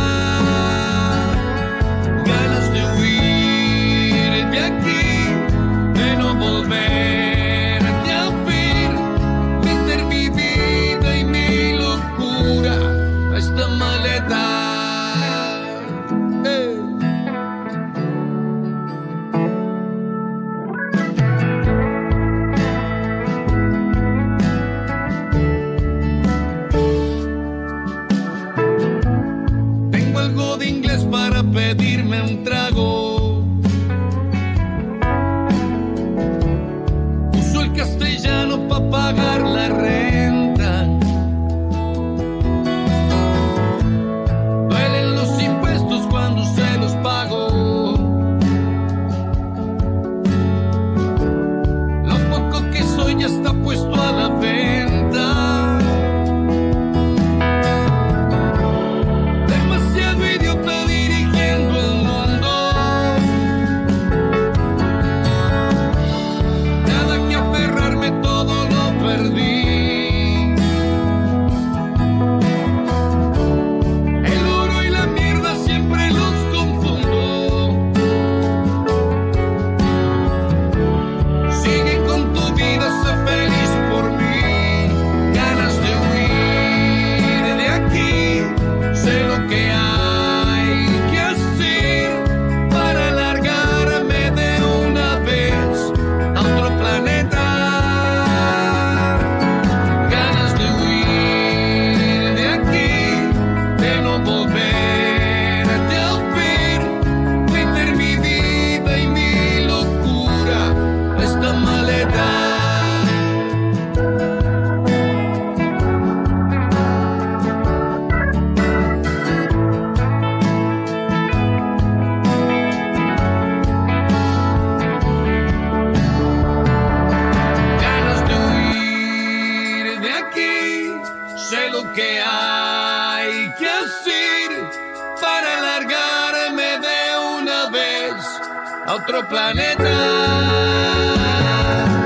[SPEAKER 17] Ganas de huir de aquí, de no volverte a ver, meter mi vida y mi locura a esta maleta. Tengo algo de inglés para pedirme un trago. Uso el castellano para pagar la renta. Duelen los impuestos cuando se los pago. Lo poco que soy ya está puesto a la venta. Demasiado idiota dirigiendo el mundo. Nada que aferrarme, todo lo perdí. El oro y la mierda siempre los confundo. Sigue con tu vida, sé feliz por mí. Ganas de huir de aquí, sé lo que hay que hacer para largarme de una vez a otro planeta. Ganas de huir de aquí, de no volverte a ver, meter mi vida y mi locura a esta maleta. Ganas de huir de aquí, sé lo que hay que hacer para largarme de una vez a otro planeta.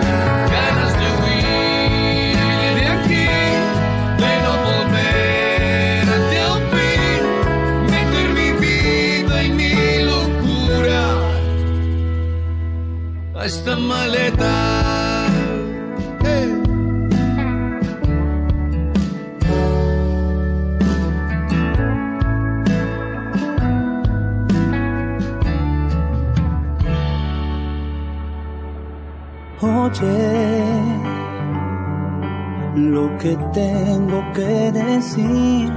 [SPEAKER 18] lo que tengo que decir.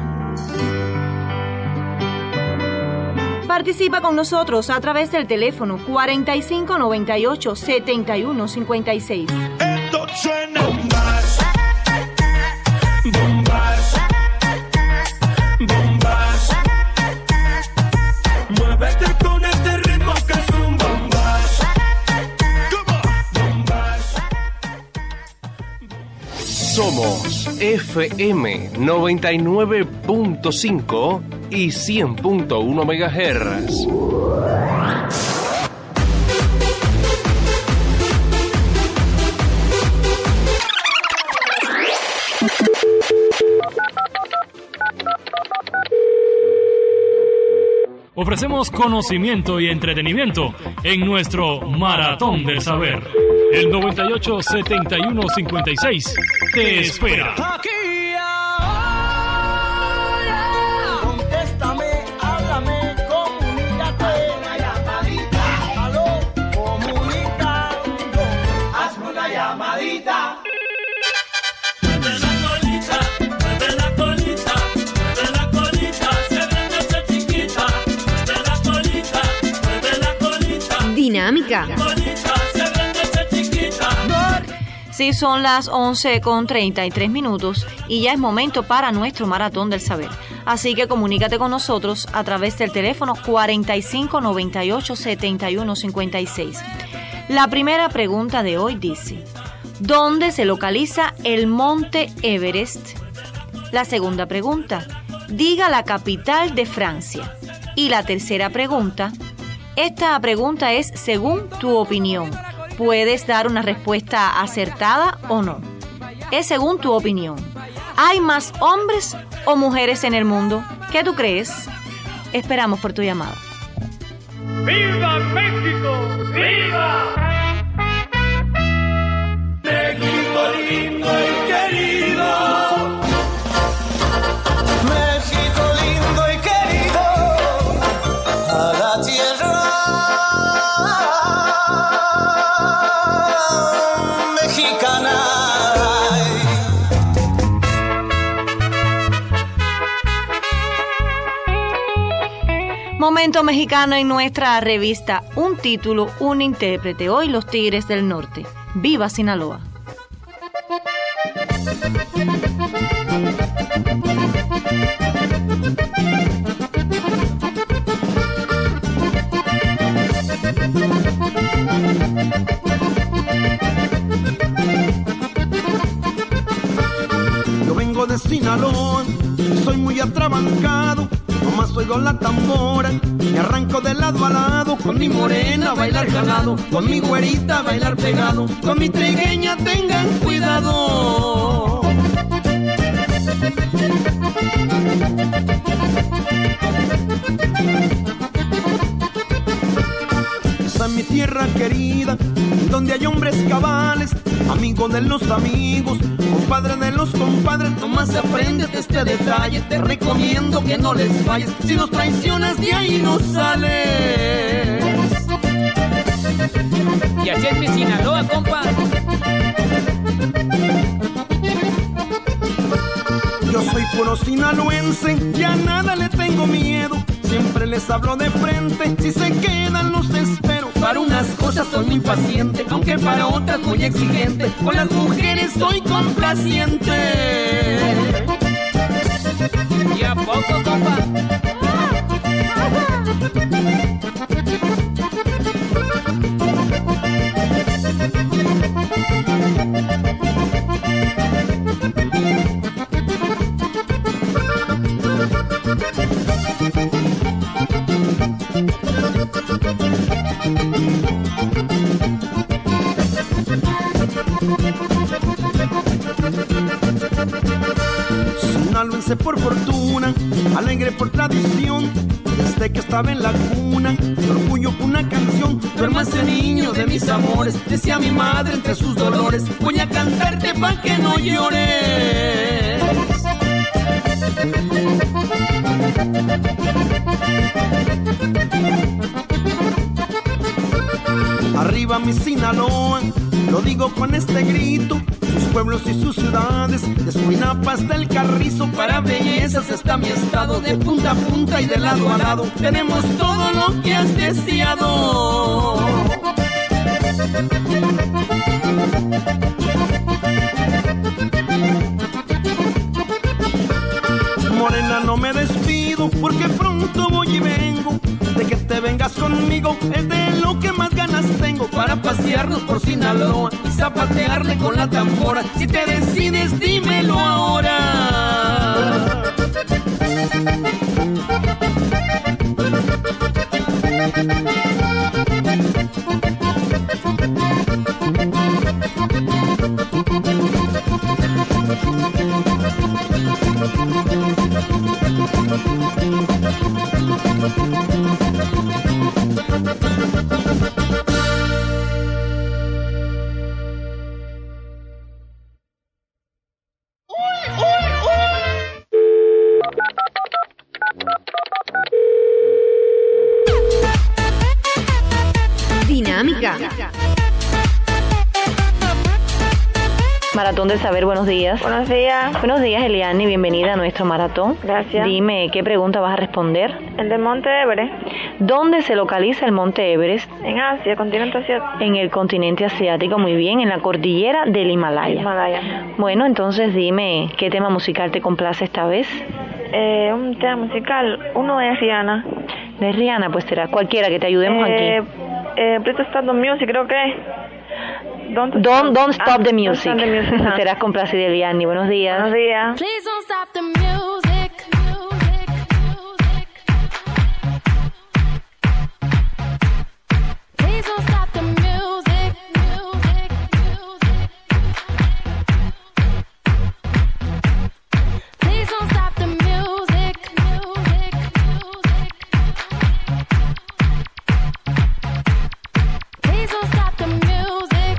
[SPEAKER 2] Participa con nosotros a través del teléfono 4598-7156.
[SPEAKER 16] Esto suena bombas, bombas, bombas. Muévete con este ritmo que es un bombas. Bombas.
[SPEAKER 11] Somos FM 99.5 y 100.1 MHz.
[SPEAKER 19] Ofrecemos conocimiento y entretenimiento en nuestro Maratón del Saber. El 98-7156 te espera.
[SPEAKER 10] Aquí ahora, contéstame, háblame, comunícate. Una llamadita, aló, comunicando. Hazme una llamadita.
[SPEAKER 17] Mueve la colita, mueve la colita, mueve la colita, se vende esa chiquita. Mueve la colita, mueve la colita.
[SPEAKER 1] Dinámica.
[SPEAKER 2] Sí, son las 11:33 y ya es momento para nuestro Maratón del Saber. Así que comunícate con nosotros a través del teléfono 4598-7156. La primera pregunta de hoy dice: ¿dónde se localiza el Monte Everest? La segunda pregunta: diga la capital de Francia. Y la tercera pregunta: esta pregunta es según tu opinión. Puedes dar una respuesta acertada o no. Es según tu opinión. ¿Hay más hombres o mujeres en el mundo? ¿Qué tú crees? Esperamos por tu llamada.
[SPEAKER 17] ¡Viva México! ¡Viva!
[SPEAKER 10] México lindo y querido. México lindo y querido. A la tierra mexicana.
[SPEAKER 2] Momento mexicano en nuestra revista Un título, un intérprete. Hoy los Tigres del Norte. ¡Viva Sinaloa!
[SPEAKER 10] Yo vengo de Sinaloa, soy muy atrabancado. Nomás oigo la tambora, me arranco de lado a lado. Con mi morena a bailar jalado, con mi güerita a bailar pegado. Con mi trigueña tengan cuidado. Esa es mi tierra querida, donde hay hombres cabales, amigos de los amigos, compadre de los compadres. Nomás apréndete este detalle, te recomiendo que no les falles. Si nos traicionas de ahí no sales.
[SPEAKER 20] Y así es mi Sinaloa, compa.
[SPEAKER 10] Yo soy puro sinaloense, ya nada le tengo miedo. Siempre les hablo de frente, si se quedan los espero. Para unas cosas soy muy paciente, aunque para otras muy exigente. Con las mujeres soy complaciente.
[SPEAKER 20] ¿Y a poco, compa?
[SPEAKER 10] Sinaloense por fortuna, alegre por tradición. Desde que estaba en la cuna, mi orgullo fue una canción. Duérmase niño de mis amores, decía mi madre entre sus dolores. Voy a cantarte pa' que no llores. Arriba mi Sinaloa, lo digo con este grito. Sus pueblos y sus ciudades, de Escuinapa hasta el Carrizo, para bellezas está mi estado, de punta a punta y de lado a lado. Tenemos todo lo que has deseado. Morena, no me despido porque pronto voy y vengo. De que te vengas conmigo es de lo que más ganas tengo, para pasearnos por Sinaloa y zapatearle con la tambora. Si te decides, dímelo ahora.
[SPEAKER 1] Dinámica.
[SPEAKER 2] Maratón del Saber, buenos días.
[SPEAKER 12] Buenos días.
[SPEAKER 2] Buenos días, Eliani, bienvenida a nuestro maratón.
[SPEAKER 12] Gracias.
[SPEAKER 2] Dime, ¿qué pregunta vas a responder?
[SPEAKER 12] El del Monte Everest.
[SPEAKER 2] ¿Dónde se localiza el Monte Everest?
[SPEAKER 12] En Asia, continente asiático.
[SPEAKER 2] En el continente asiático, muy bien, en la cordillera del Himalaya. Bueno, entonces dime, ¿qué tema musical te complace esta vez?
[SPEAKER 12] Un tema musical, uno es Rihanna.
[SPEAKER 2] De Rihanna, pues será cualquiera que te ayudemos aquí.
[SPEAKER 12] Please Stop the Music, creo que es.
[SPEAKER 2] Don't Stop the Music. Serás complacida, Eliani. Buenos días.
[SPEAKER 12] Buenos días.
[SPEAKER 13] Please don't stop the music. Please don't stop the music. Please don't stop the music. Please don't stop the music.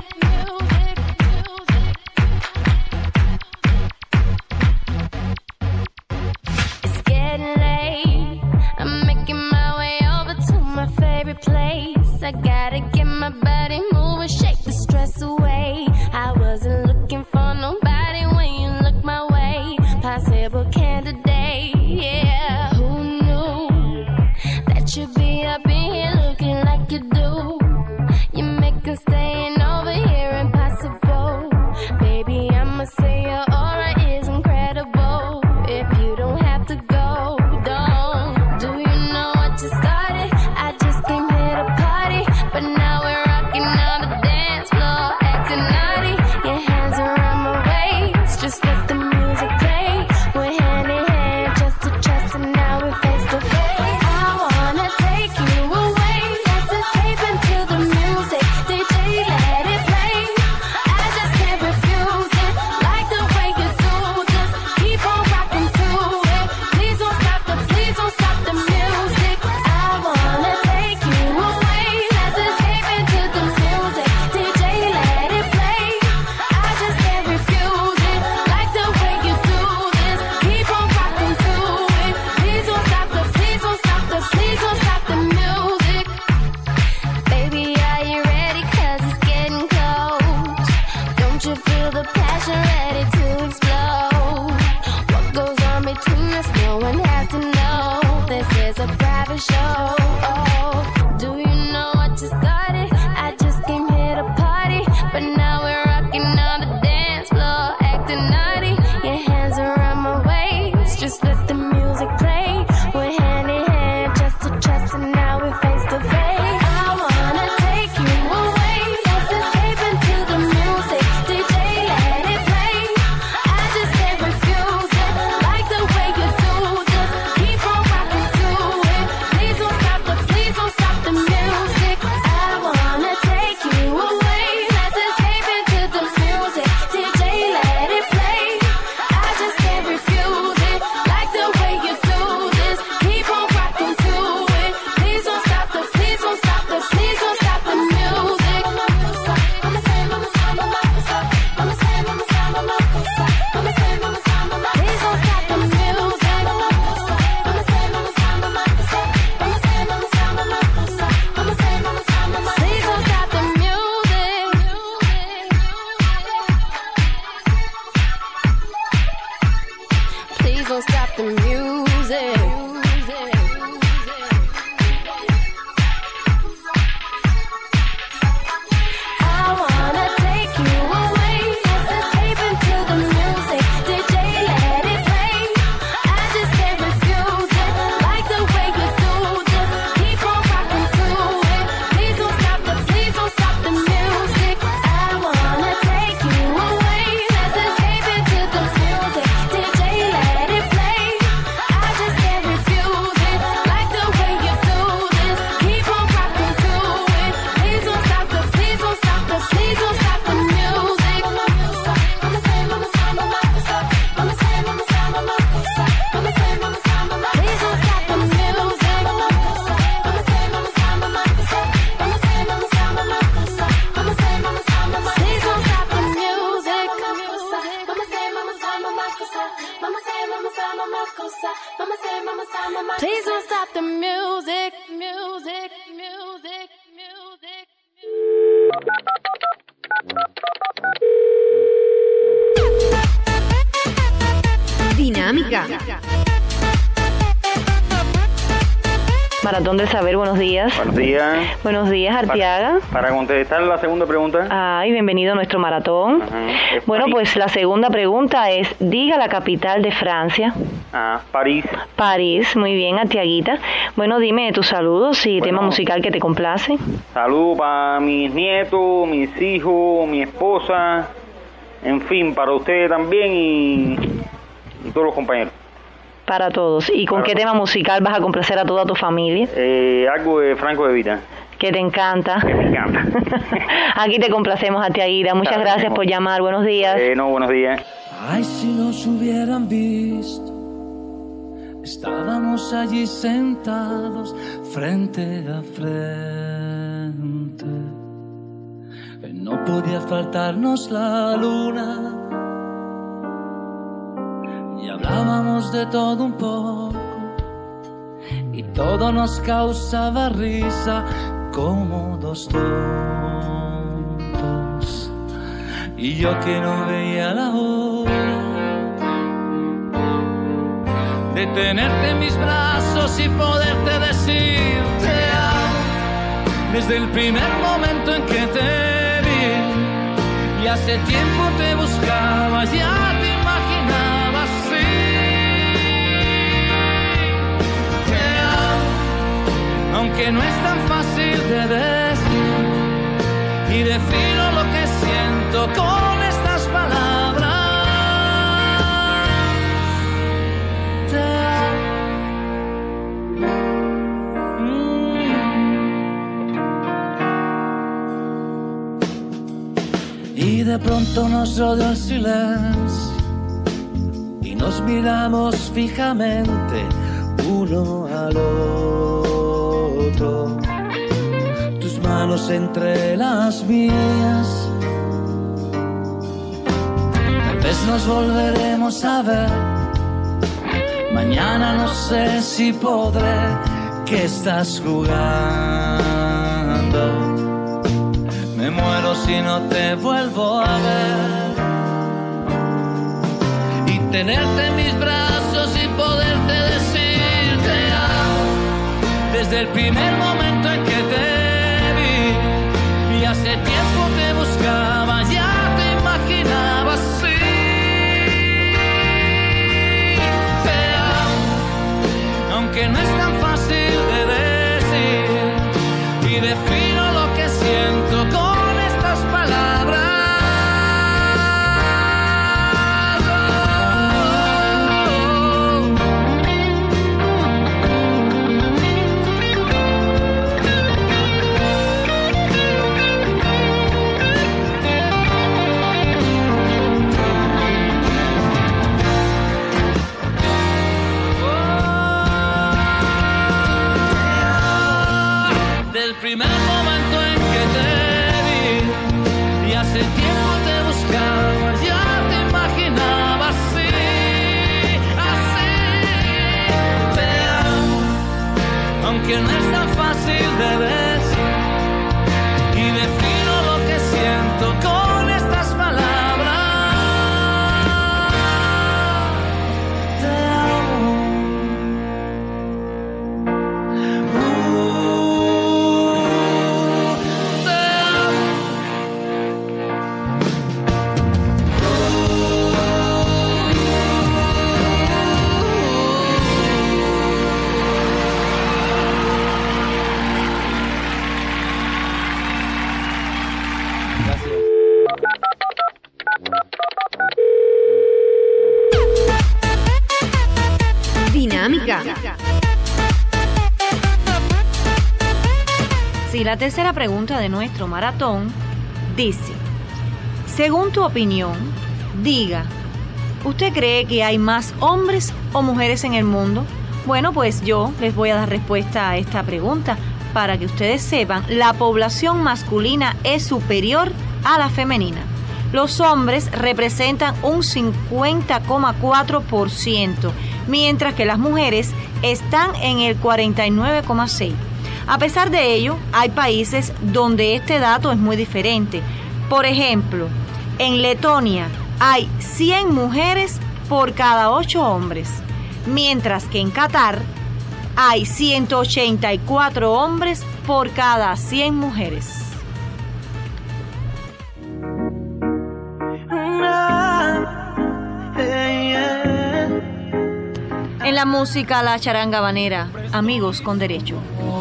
[SPEAKER 13] It's getting late. I'm making my way over to my favorite place. I gotta get my body moving, shake the stress away. I wasn't looking for nobody when you look my way. Possible candidate, yeah. Who knew that you'd be up in here looking like you do? You making staying over here impossible. Baby, I'ma say your aura is incredible. If you don't have to go, don't. Do you know what you started? I just came here to party, but now we're rocking on the dance floor, acting naughty. Your hands around my waist, just let the music play. We're hand in hand, chest to chest, and now we're face to face. I wanna take you away, let's escape into the music. DJ, let it play. I just can't refuse it, like the way you do. Just keep on rocking to it. Please don't stop the music. I wanna take you away, let's escape into the music. DJ, let it play. I just can't refuse it, like the way you do this. Keep on rocking to it. Please don't stop the music. Baby, are you ready? 'Cause it's getting close. Don't you feel the passion ready to explode? What goes on between us, no one has to know. This is a private show. Oh, do you know what you started? I just came here to party, but now we're rocking on the dance floor, acting naughty. Your hands around my waist, just let the music play. We're hand in hand, chest to chest, and now we're face to face. I wanna take you away, let's escape into the music. DJ, let it play. I just can't refuse it, like the way you do. Just keep on rocking to it. Please don't stop the music. don't stop the music. I wanna take you away, let's escape into the music. DJ, let it play. I just can't refuse it. Like the way you do this. Keep on rocking to it. Please don't stop the music. I wanna take you away, let's escape into the music. DJ, let it play. I just can't refuse it. Like the way you do this. Keep on rocking to it. Please don't stop the music. Please don't stop the music. Please don't stop the music. Please don't stop the music, music, music, music.
[SPEAKER 1] Dinámica.
[SPEAKER 2] Maratón del Saber, buenos días.
[SPEAKER 21] Buenos días.
[SPEAKER 2] Buenos días, Arteaga.
[SPEAKER 21] Para contestar la segunda pregunta.
[SPEAKER 2] Ay, bienvenido a nuestro maratón. Bueno, pues la segunda pregunta es, diga la capital de Francia.
[SPEAKER 21] París.
[SPEAKER 2] París, muy bien, Arteaguita. Bueno, dime tus saludos y tema musical que te complace.
[SPEAKER 21] Saludos para mis nietos, mis hijos, mi esposa, en fin, para ustedes también y todos los compañeros.
[SPEAKER 2] Para todos. ¿Y con qué tema musical vas a complacer a toda tu familia?
[SPEAKER 21] Algo de Franco De Vita.
[SPEAKER 2] Que te encanta.
[SPEAKER 21] Que me encanta.
[SPEAKER 2] Aquí te complacemos, Arteaguita. Muchas gracias por llamar. Buenos días.
[SPEAKER 21] Buenos días.
[SPEAKER 4] Ay, si nos hubieran visto, estábamos allí sentados frente a frente. No podía faltarnos la luna y hablábamos de todo un poco y todo nos causaba risa como dos tontos. Y yo que no veía la hora de tenerte en mis brazos y poderte decir te amo desde el primer momento en que te vi. Y hace tiempo te buscaba, ya te imaginaba así. Te amo, aunque no es tan fácil de decir, y defino lo que siento con estas palabras. Te Y de pronto nos rodeó el silencio y nos miramos fijamente uno al otro. Tus manos entre las mías. Tal vez nos volveremos a ver. Mañana no sé si podré. ¿Qué estás jugando? Me muero si no te vuelvo a ver. Y tenerte en mis brazos y poderte decir te amo desde el primer momento en que te vi. Y hace tiempo te buscaba, ya te imaginaba así. Te amo, aunque no es tan fácil de decir. Y defino lo que siento con estas palabras.
[SPEAKER 1] Dinámica.
[SPEAKER 2] Sí, la tercera pregunta de nuestro maratón dice, según tu opinión, diga, ¿usted cree que hay más hombres o mujeres en el mundo? Bueno, pues yo les voy a dar respuesta a esta pregunta. Para que ustedes sepan, la población masculina es superior a la femenina. Los hombres representan un 50,4%, mientras que las mujeres están en el 49,6%. A pesar de ello, hay países donde este dato es muy diferente. Por ejemplo, en Letonia hay 100 mujeres por cada 8 hombres, mientras que en Qatar hay 184 hombres por cada 100 mujeres. En la música, la charanga habanera, Amigos con Derecho.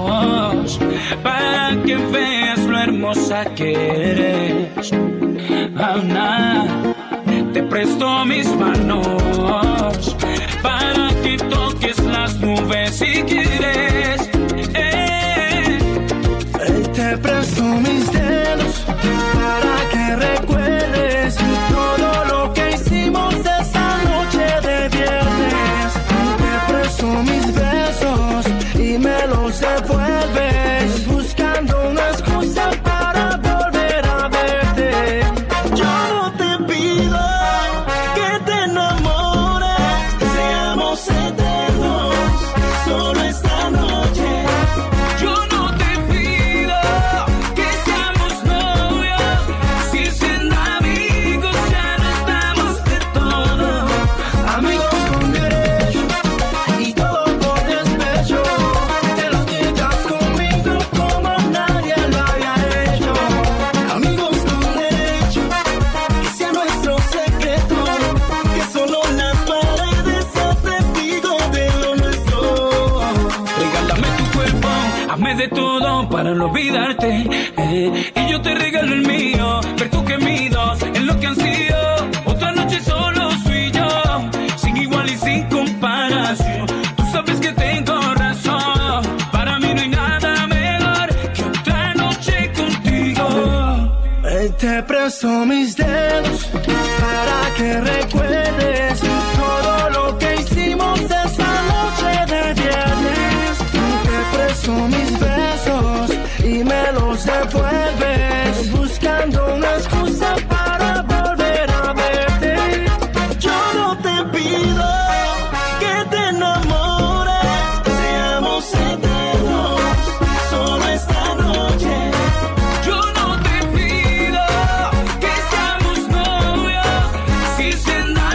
[SPEAKER 17] Para que veas lo hermosa que eres, Ana, te presto mis manos para que toques las nubes si quieres.
[SPEAKER 10] Te presto mis dedos para que recuerdes todo lo que hicimos esa noche de viernes. Te presto mis besos y me los devuelves, buscando una excusa para volver a verte. Yo no te pido que te enamores, seamos eternos, solo esta noche.
[SPEAKER 17] Yo no te pido que seamos novios, si siendo amigos ya no estamos de todo.
[SPEAKER 10] Amigos con derecho y todo por despecho. Te lo digas conmigo como nadie lo había hecho. Amigos con derecho, que sea nuestro secreto, que solo las paredes sean testigos de lo nuestro.
[SPEAKER 17] Regálame tu cuerpo, hazme de todo para no olvidarte, y yo te regalo el mío, ver tus gemidos en lo que han sido. Otra noche solo soy yo, sin igual y sin comparación. Tú sabes que tengo razón, para mí no hay nada mejor que otra noche contigo.
[SPEAKER 10] Te presto mis dedos para que recuerdes todo lo que hicimos esa noche de viernes. Te presto mis besos y me los devuelves, buscando una excusa para volver a verte. Yo no te pido que te enamores, seamos eternos, solo esta noche.
[SPEAKER 17] Yo no te pido que seamos novios, si siendo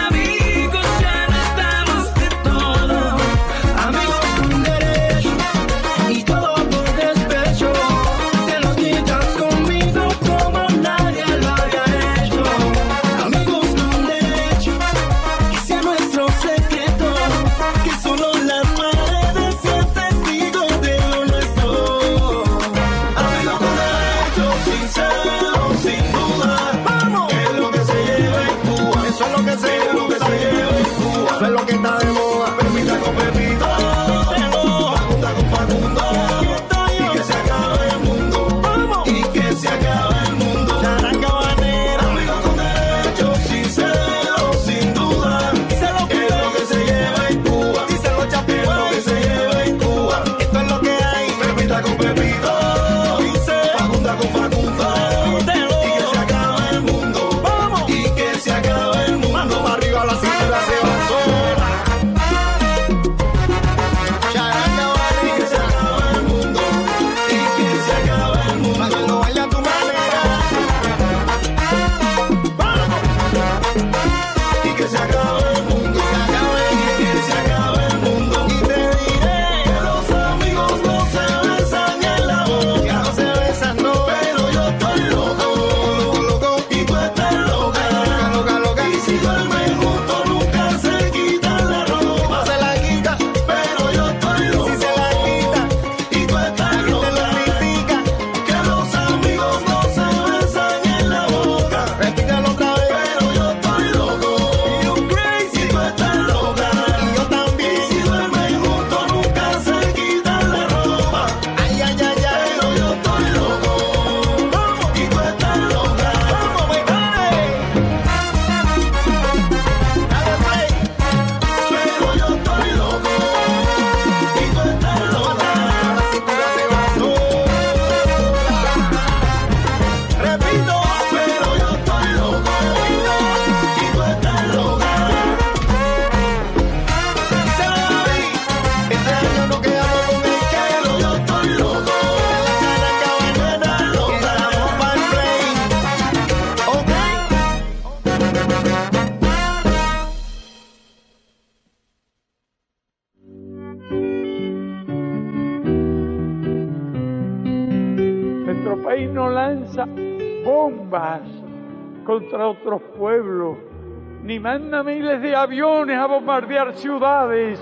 [SPEAKER 6] país no lanza bombas contra otros pueblos, ni manda miles de aviones a bombardear ciudades.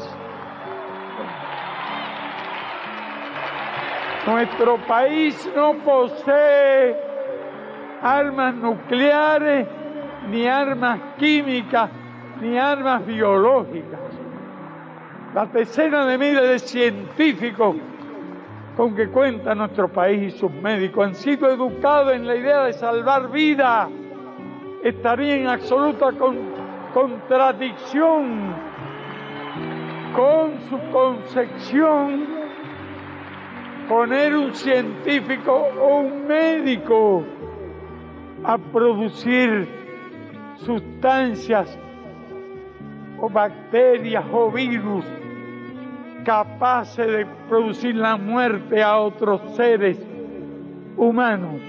[SPEAKER 6] Nuestro país no posee armas nucleares, ni armas químicas, ni armas biológicas. Las decenas de miles de científicos con que cuenta nuestro país y sus médicos han sido educados en la idea de salvar vidas. Estaría en absoluta contradicción con su concepción poner un científico o un médico a producir sustancias o bacterias o virus capaces de producir la muerte a otros seres humanos.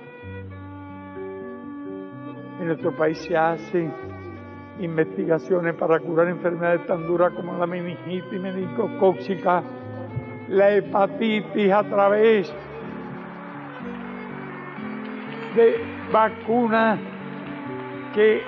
[SPEAKER 6] En nuestro país se hacen investigaciones para curar enfermedades tan duras como la meningitis meningocócica, la hepatitis, a través de vacunas que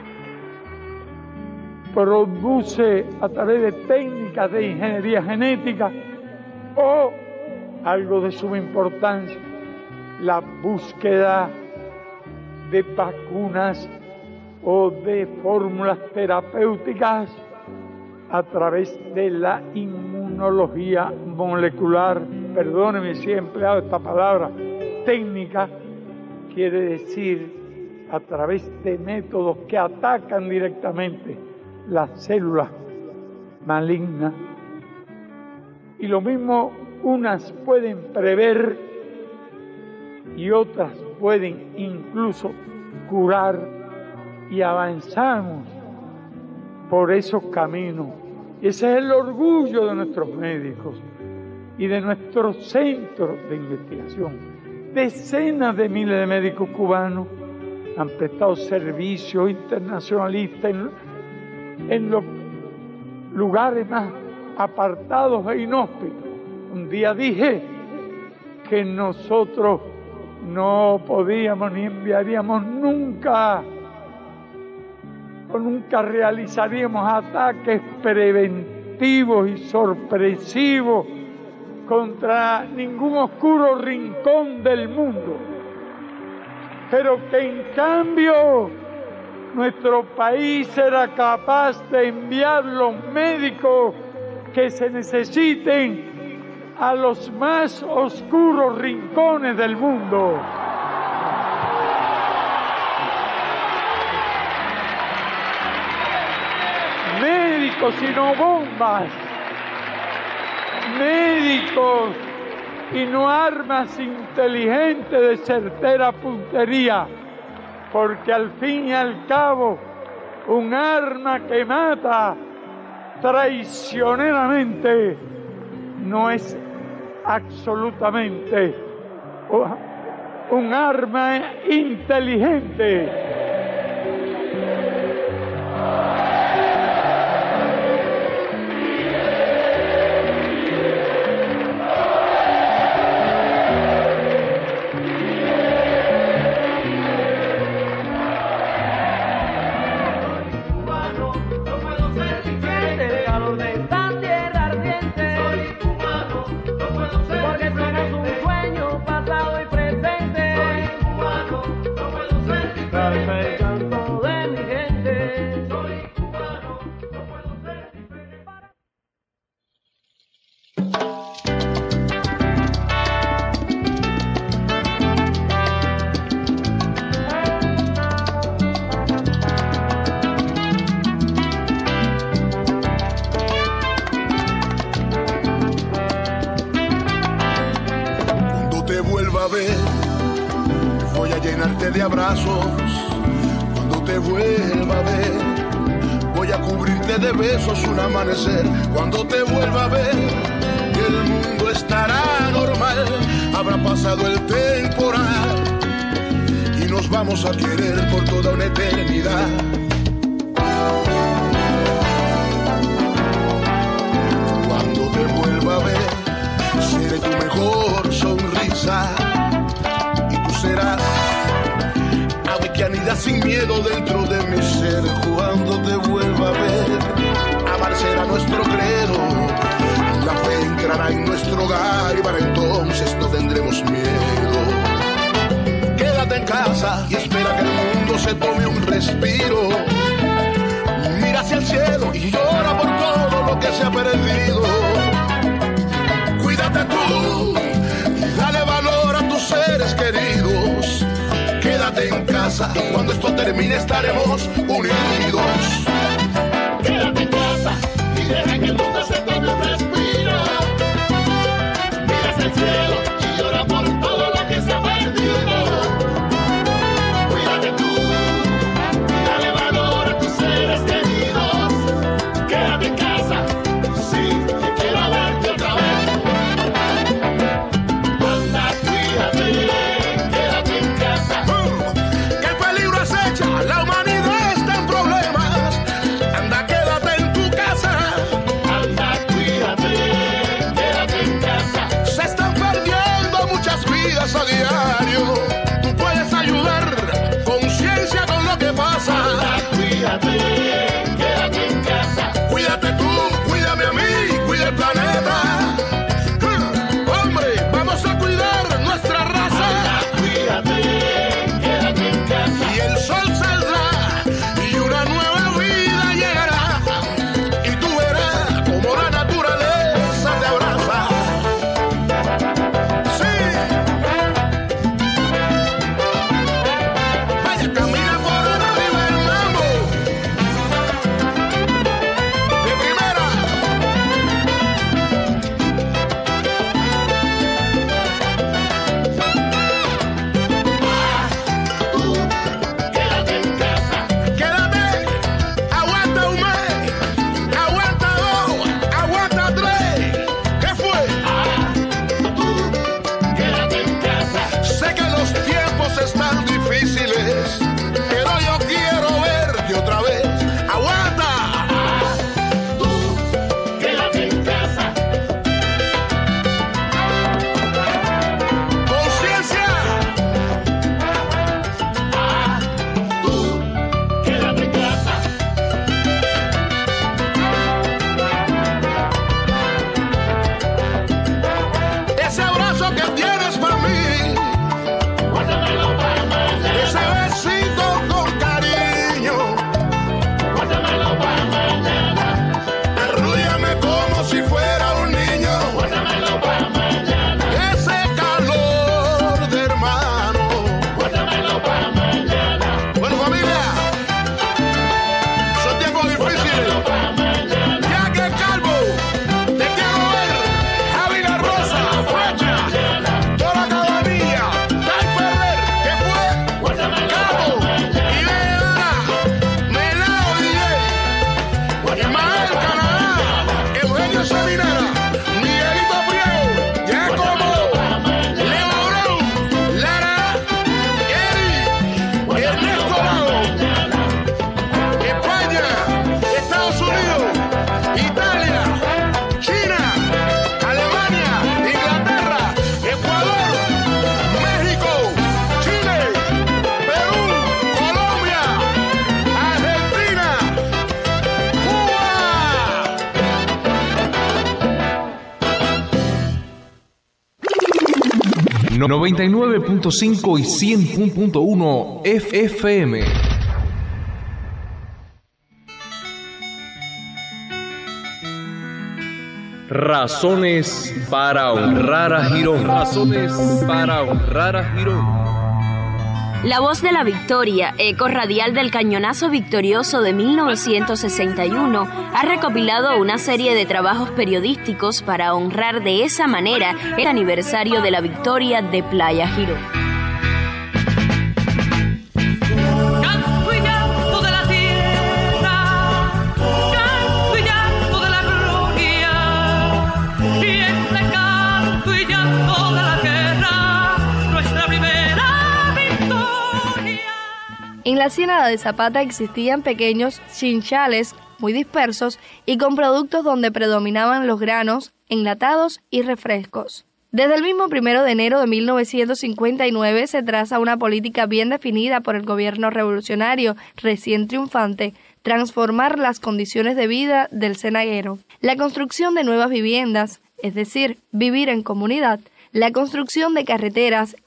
[SPEAKER 6] produce a través de técnicas de ingeniería genética, o, algo de suma importancia, la búsqueda de vacunas o de fórmulas terapéuticas a través de la inmunología molecular. Perdónenme si he empleado esta palabra técnica, quiere decir a través de métodos que atacan directamente las células malignas. Y lo mismo, unas pueden prever y otras pueden incluso curar, y avanzamos por esos caminos. Y ese es el orgullo de nuestros médicos y de nuestros centros de investigación. Decenas de miles de médicos cubanos han prestado servicios internacionalistas en los lugares más apartados e inhóspitos. Un día dije que nosotros no podíamos ni enviaríamos nunca, o nunca realizaríamos ataques preventivos y sorpresivos contra ningún oscuro rincón del mundo, pero que en cambio nuestro país era capaz de enviar los médicos que se necesiten a los más oscuros rincones del mundo. Médicos y no bombas, médicos y no armas inteligentes de certera puntería, porque al fin y al cabo un arma que mata traicioneramente no es absolutamente un arma inteligente.
[SPEAKER 5] De abrazos, cuando te vuelva a ver, voy a cubrirte de besos un amanecer. Cuando te vuelva a ver, el mundo estará normal, habrá pasado el temporal y nos vamos a querer por toda una eternidad. Cuando te vuelva a ver, seré tu mejor sonrisa y respiro. Mira hacia el cielo y llora por todo lo que se ha perdido. Cuídate tú y dale valor a tus seres queridos. Quédate en casa y cuando esto termine estaremos unidos. Quédate en casa y deja que el mundo se tome un respiro. Mira hacia el cielo y llora por todo lo que se ha perdido. Cuídate tú, dale valor a tus seres queridos. Quédate en casa, sí, que quiero verte otra vez. Anda, cuídate, quédate en casa. Que el peligro acecha, la humanidad está en problemas. Anda, quédate en tu casa. Anda, cuídate, quédate en casa. Se están perdiendo muchas vidas a diario. Tú puedes ayudar, conciencia con lo que pasa. Anda, cuídate, quédate en casa. Cuídate tú, cuídame a mí, cuida el planeta. Hombre, vamos a cuidar nuestra raza. Anda, cuídate, quédate en casa. Y el sol saldrá y una nueva vida llegará. Y tú verás como la naturaleza te abraza. Sí. Vaya, camina por arriba el mambo. De primera. Tú, quédate en casa. Quédate. Aguanta un mes. Aguanta dos. Aguanta tres. ¿Qué fue? Tú, quédate en casa. Sé que los tiempos están difíciles, pero yo quiero verte otra vez. Aguanta. Tú, quédate en casa. Conciencia. Tú, quédate en casa. Ese abrazo que tienes para mí, guárdamelo para mañana. Ese besito con cariño, guárdamelo para mañana. Arrúllame como si fuera un niño, guárdamelo para mañana. Ese calor de hermano, guárdamelo para mañana. Bueno, familia, son tiempos difíciles. Ya que Calvo, te quiero ver. Javi La Rosa, Facha, toda la cabanilla, Tay Ferrer, ¿qué fue? Cabo, Ibeana, Melao DJ, Ismael Canadá, Eugenio Salinera, Miguelito Priego, Giacomo, Leo Brown, Lara, Eri, Ernesto Lago, España, Estados Unidos, Italia, China, Alemania, Inglaterra, Ecuador, México, Chile, Perú, Colombia, Argentina, Cuba.
[SPEAKER 11] 99.5 y 100.1 FM. Razones para honrar a Girón. Razones para honrar a Girón.
[SPEAKER 7] La Voz de la Victoria, eco radial del cañonazo victorioso de 1961, ha recopilado una serie de trabajos periodísticos para honrar de esa manera el aniversario de la victoria de Playa Girón.
[SPEAKER 17] Canto y llanto de la tierra, canto y llanto de la gloria, y entre canto y llanto de la guerra, nuestra primera victoria.
[SPEAKER 22] En la Ciénaga de Zapata existían pequeños chinchales muy dispersos y con productos donde predominaban los granos, enlatados y refrescos. Desde el mismo 1 de enero de 1959 se traza una política bien definida por el gobierno revolucionario recién triunfante, transformar las condiciones de vida del cenaguero. La construcción de nuevas viviendas, es decir, vivir en comunidad, la construcción de carreteras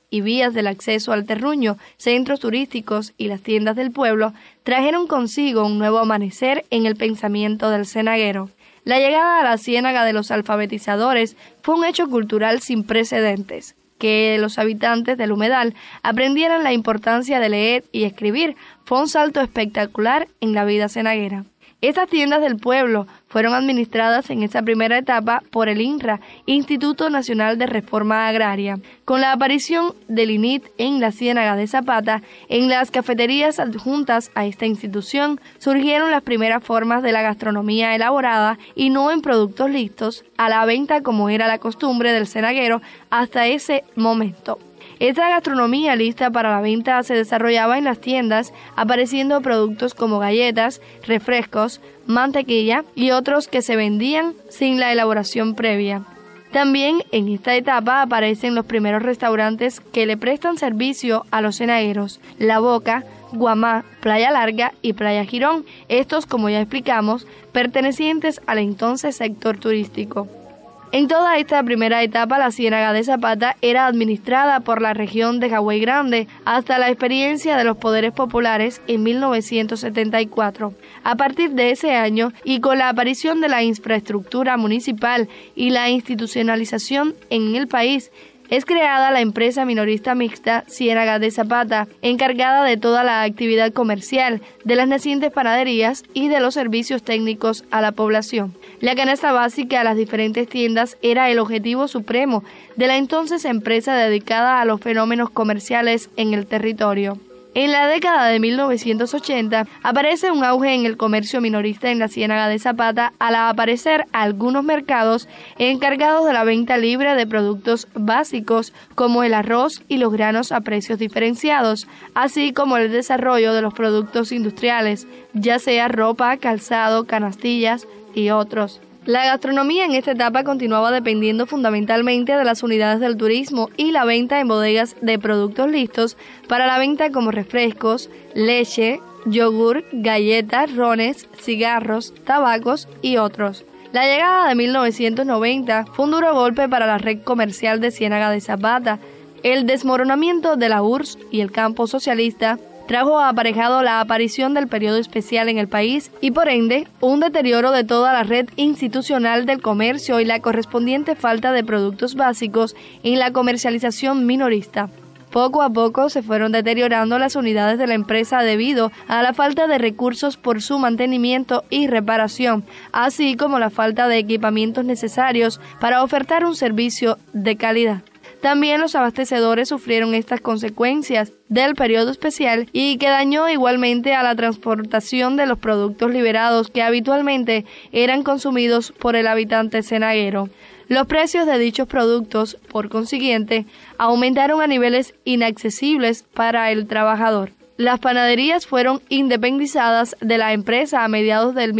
[SPEAKER 22] y vías del acceso al terruño, centros turísticos y las tiendas del pueblo trajeron consigo un nuevo amanecer en el pensamiento del cenaguero. La llegada a la ciénaga de los alfabetizadores fue un hecho cultural sin precedentes. Que los habitantes del humedal aprendieran la importancia de leer y escribir fue un salto espectacular en la vida cenaguera. Estas tiendas del pueblo fueron administradas en esa primera etapa por el INRA, Instituto Nacional de Reforma Agraria. Con la aparición del INIT en la Ciénaga de Zapata, en las cafeterías adjuntas a esta institución surgieron las primeras formas de la gastronomía elaborada y no en productos listos, a la venta como era la costumbre del cenaguero hasta ese momento. Esta gastronomía lista para la venta se desarrollaba en las tiendas, apareciendo productos como galletas, refrescos, mantequilla y otros que se vendían sin la elaboración previa. También en esta etapa aparecen los primeros restaurantes que le prestan servicio a los cenagueros: La Boca, Guamá, Playa Larga y Playa Girón, estos, como ya explicamos, pertenecientes al entonces sector turístico. En toda esta primera etapa, la Ciénaga de Zapata era administrada por la región de Hawái Grande hasta la experiencia de los poderes populares en 1974. A partir de ese año, y con la aparición de la infraestructura municipal y la institucionalización en el país, es creada la empresa minorista mixta Ciénaga de Zapata, encargada de toda la actividad comercial, de las nacientes panaderías y de los servicios técnicos a la población. La canasta básica a las diferentes tiendas era el objetivo supremo de la entonces empresa dedicada a los fenómenos comerciales en el territorio. En la década de 1980 aparece un auge en el comercio minorista en la Ciénaga de Zapata al aparecer algunos mercados encargados de la venta libre de productos básicos como el arroz y los granos a precios diferenciados, así como el desarrollo de los productos industriales, ya sea ropa, calzado, canastillas y otros. La gastronomía en esta etapa continuaba dependiendo fundamentalmente de las unidades del turismo y la venta en bodegas de productos listos para la venta como refrescos, leche, yogur, galletas, rones, cigarros, tabacos y otros. La llegada de 1990 fue un duro golpe para la red comercial de Ciénaga de Zapata. El desmoronamiento de la URSS y el campo socialista trajo aparejado la aparición del periodo especial en el país y por ende un deterioro de toda la red institucional del comercio y la correspondiente falta de productos básicos en la comercialización minorista. Poco a poco se fueron deteriorando las unidades de la empresa debido a la falta de recursos por su mantenimiento y reparación, así como la falta de equipamientos necesarios para ofertar un servicio de calidad. También los abastecedores sufrieron estas consecuencias del periodo especial y que dañó igualmente a la transportación de los productos liberados que habitualmente eran consumidos por el habitante cenaguero. Los precios de dichos productos, por consiguiente, aumentaron a niveles inaccesibles para el trabajador. Las panaderías fueron independizadas de la empresa a mediados del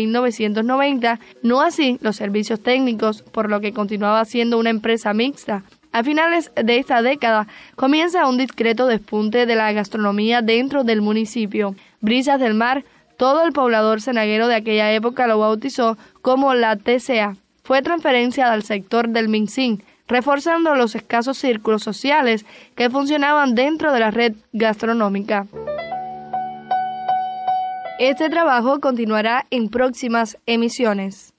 [SPEAKER 22] 1990, no así los servicios técnicos, por lo que continuaba siendo una empresa mixta. A finales de esta década comienza un discreto despunte de la gastronomía dentro del municipio. Brisas del Mar, todo el poblador cenaguero de aquella época lo bautizó como la TCA. Fue transferencia al sector del Mincín, reforzando los escasos círculos sociales que funcionaban dentro de la red gastronómica. Este trabajo continuará en próximas emisiones.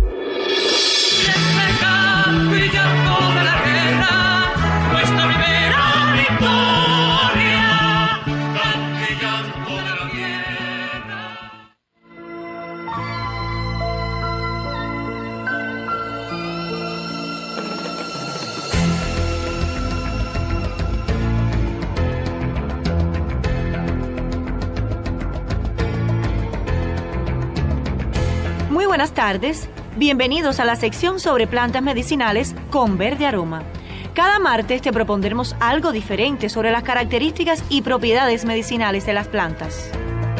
[SPEAKER 2] Muy buenas tardes, bienvenidos a la sección sobre plantas medicinales con Verde Aroma. Cada martes te propondremos algo diferente sobre las características y propiedades medicinales de las plantas.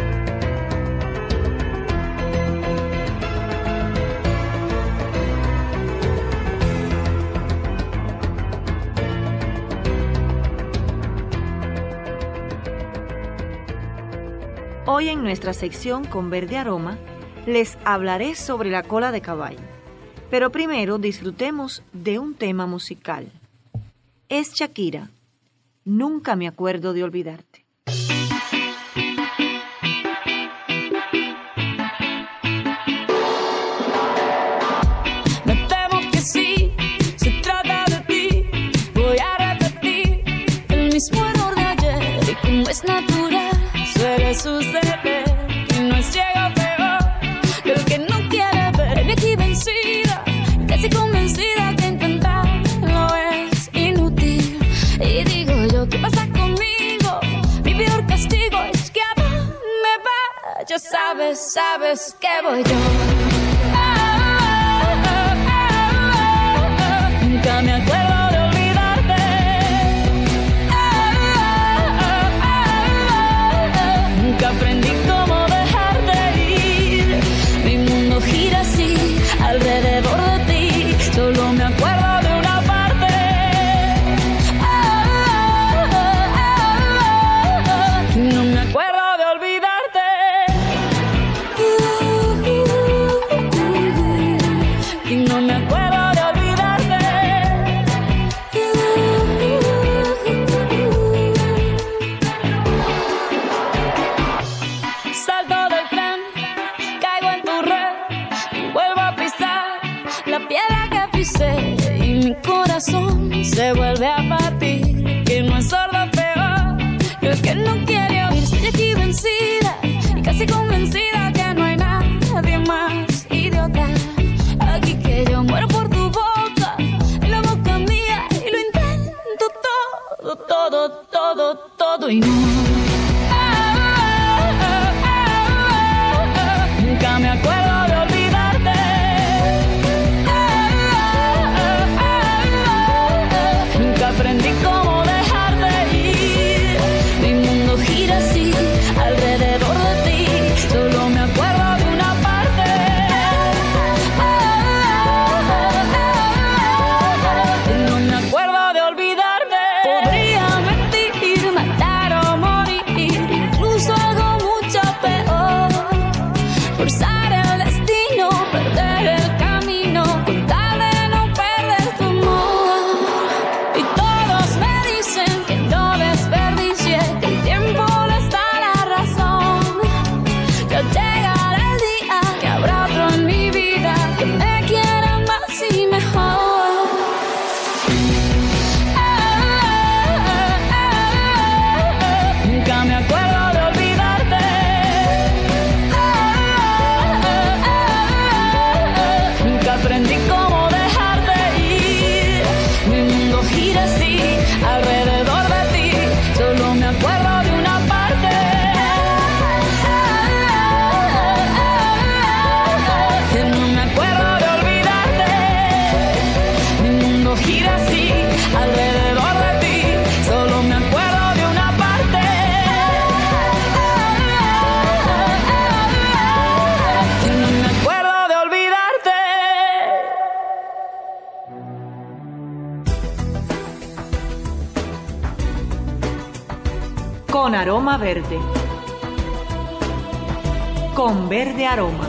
[SPEAKER 2] Hoy en nuestra sección con Verde Aroma les hablaré sobre la cola de caballo. Pero primero disfrutemos de un tema musical. Es Shakira, nunca me acuerdo de olvidarte.
[SPEAKER 8] Me temo que sí, se trata de ti. Voy a repetir el mismo error de ayer. Y como es natural, suele suceder que no es ciego peor que el que no quiere ver. Me aquí vencida, casi convencida que intentarlo es inútil. Y digo yo, ¿qué pasa conmigo? Mi peor castigo es que a me vaya. Sabes que voy yo. Nunca me acuerdo de olvidarte. Nunca aprendí cómo dejarte ir. Mi mundo gira así alrededor de ti. Solo me acuerdo de una parte. No me acuerdo de olvidarte. Y no me acuerdo de olvidarte. Salto del tren, caigo en tu red y vuelvo a pisar la piedra que pisé y mi corazón se vuelve a partir. Que no es sordo peor que el que no quiere oír. Estoy aquí vencida y casi convencida que no hay nadie más idiota. Aquí que yo muero por tu boca, en la boca mía, y lo intento todo y no. Nunca me acuerdo de olvidarte. Nunca aprendí cómo dejarte ir. Mi mundo gira así alrededor de ti. Solo me acuerdo de una parte. No me acuerdo de olvidarte. Podría mentir, matar o morir, incluso algo mucho peor. Forzar el destino, perder el camino, con tal de no perder tu amor. Y todos me dicen que no desperdicie, que el tiempo les da la razón. Ya llegará el día que habrá otro en mi vida que me quiera más y mejor. Nunca me acuerdo de olvidarte. Nunca aprendí cómo dejarte ir. Mi mundo gira así alrededor de ti. Solo me acuerdo de una parte. Que no me acuerdo de olvidarte. Mi mundo gira así alrededor de ti. Solo me acuerdo de una parte. Que no me acuerdo de olvidarte.
[SPEAKER 2] Con aroma verde. Con verde aroma.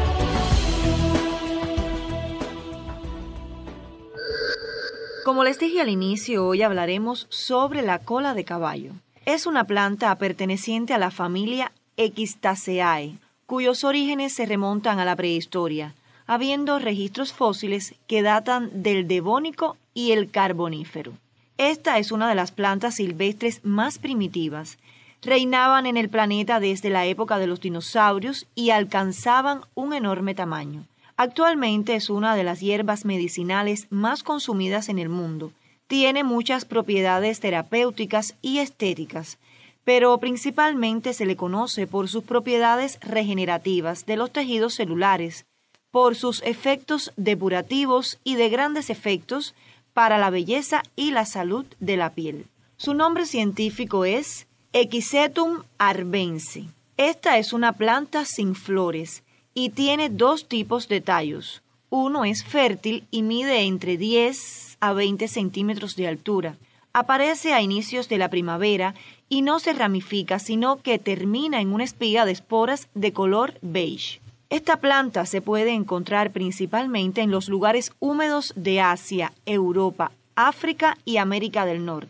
[SPEAKER 2] Como les dije al inicio, hoy hablaremos sobre la cola de caballo. Es una planta perteneciente a la familia Equistaceae, cuyos orígenes se remontan a la prehistoria, habiendo registros fósiles que datan del Devónico y el Carbonífero. Esta es una de las plantas silvestres más primitivas. Reinaban en el planeta desde la época de los dinosaurios y alcanzaban un enorme tamaño. Actualmente es una de las hierbas medicinales más consumidas en el mundo. Tiene muchas propiedades terapéuticas y estéticas, pero principalmente se le conoce por sus propiedades regenerativas de los tejidos celulares, por sus efectos depurativos y de grandes efectos para la belleza y la salud de la piel. Su nombre científico es Equisetum arvense. Esta es una planta sin flores y tiene dos tipos de tallos. Uno es fértil y mide entre 10 a 20 centímetros de altura. Aparece a inicios de la primavera y no se ramifica, sino que termina en una espiga de esporas de color beige. Esta planta se puede encontrar principalmente en los lugares húmedos de Asia, Europa, África y América del Norte.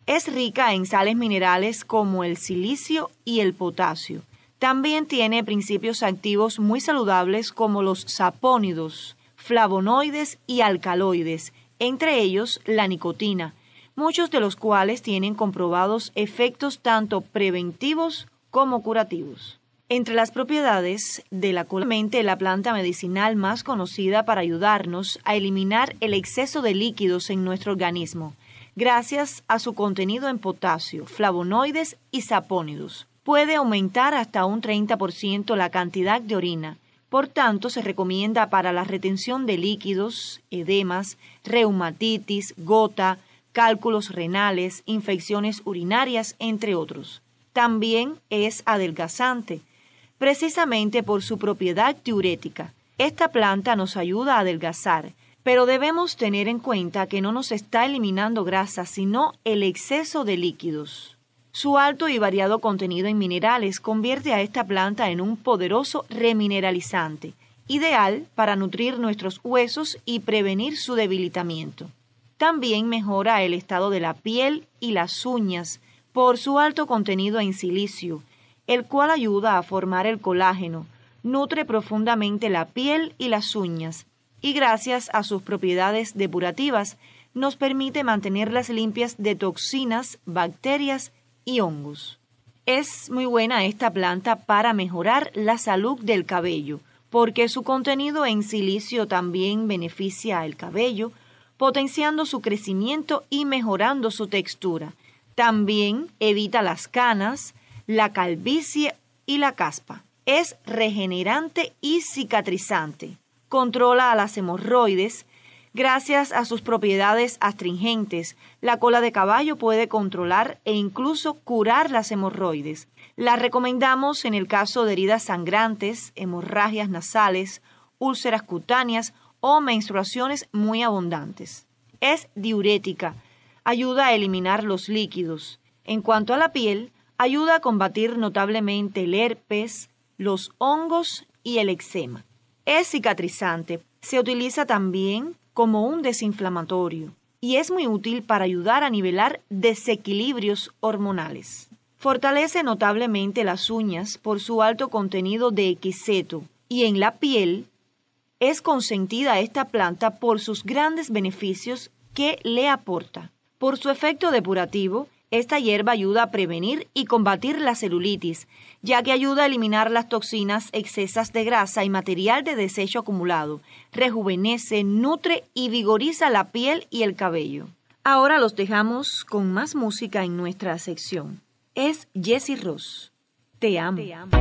[SPEAKER 2] Es rica en sales minerales como el silicio y el potasio. También tiene principios activos muy saludables como los sapónidos, flavonoides y alcaloides, entre ellos la nicotina, muchos de los cuales tienen comprobados efectos tanto preventivos como curativos. Entre las propiedades de la colamente, la planta medicinal más conocida para ayudarnos a eliminar el exceso de líquidos en nuestro organismo, gracias a su contenido en potasio, flavonoides y sapónidos. Puede aumentar hasta un 30% la cantidad de orina. Por tanto, se recomienda para la retención de líquidos, edemas, reumatitis, gota, cálculos renales, infecciones urinarias, entre otros. También es adelgazante, precisamente por su propiedad diurética. Esta planta nos ayuda a adelgazar, pero debemos tener en cuenta que no nos está eliminando grasa, sino el exceso de líquidos. Su alto y variado contenido en minerales convierte a esta planta en un poderoso remineralizante, ideal para nutrir nuestros huesos y prevenir su debilitamiento. También mejora el estado de la piel y las uñas por su alto contenido en silicio, el cual ayuda a formar el colágeno, nutre profundamente la piel y las uñas, y gracias a sus propiedades depurativas nos permite mantenerlas limpias de toxinas, bacterias y hongos. Es muy buena esta planta para mejorar la salud del cabello, porque su contenido en silicio también beneficia el cabello, potenciando su crecimiento y mejorando su textura. También evita las canas, la calvicie y la caspa. Es regenerante y cicatrizante. Controla a las hemorroides. Gracias a sus propiedades astringentes, la cola de caballo puede controlar e incluso curar las hemorroides. La recomendamos en el caso de heridas sangrantes, hemorragias nasales, úlceras cutáneas o menstruaciones muy abundantes. Es diurética, ayuda a eliminar los líquidos. En cuanto a la piel, ayuda a combatir notablemente el herpes, los hongos y el eczema. Es cicatrizante. Se utiliza también como un desinflamatorio y es muy útil para ayudar a nivelar desequilibrios hormonales. Fortalece notablemente las uñas por su alto contenido de equiseto y en la piel es consentida esta planta por sus grandes beneficios que le aporta. Por su efecto depurativo, esta hierba ayuda a prevenir y combatir la celulitis, ya que ayuda a eliminar las toxinas, excesas de grasa y material de desecho acumulado, rejuvenece, nutre y vigoriza la piel y el cabello. Ahora los dejamos con más música en nuestra sección. Es Jessie Ross. Te amo. Te amo.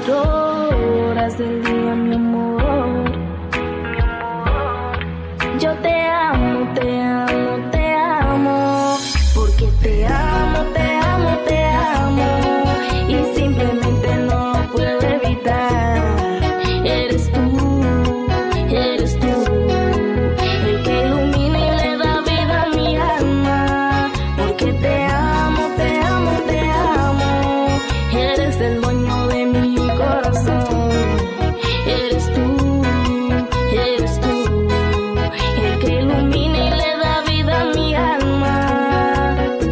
[SPEAKER 8] horas del día, mi amor. Yo te amo, te amo, te amo, porque te amo, te amo, te amo, y simplemente no lo puedo evitar. Eres tú, el que ilumina y le da vida a mi alma, porque te amo, te amo, te amo, eres el dueño de mi corazón. Eres tú, el que ilumina y le da vida a mi alma.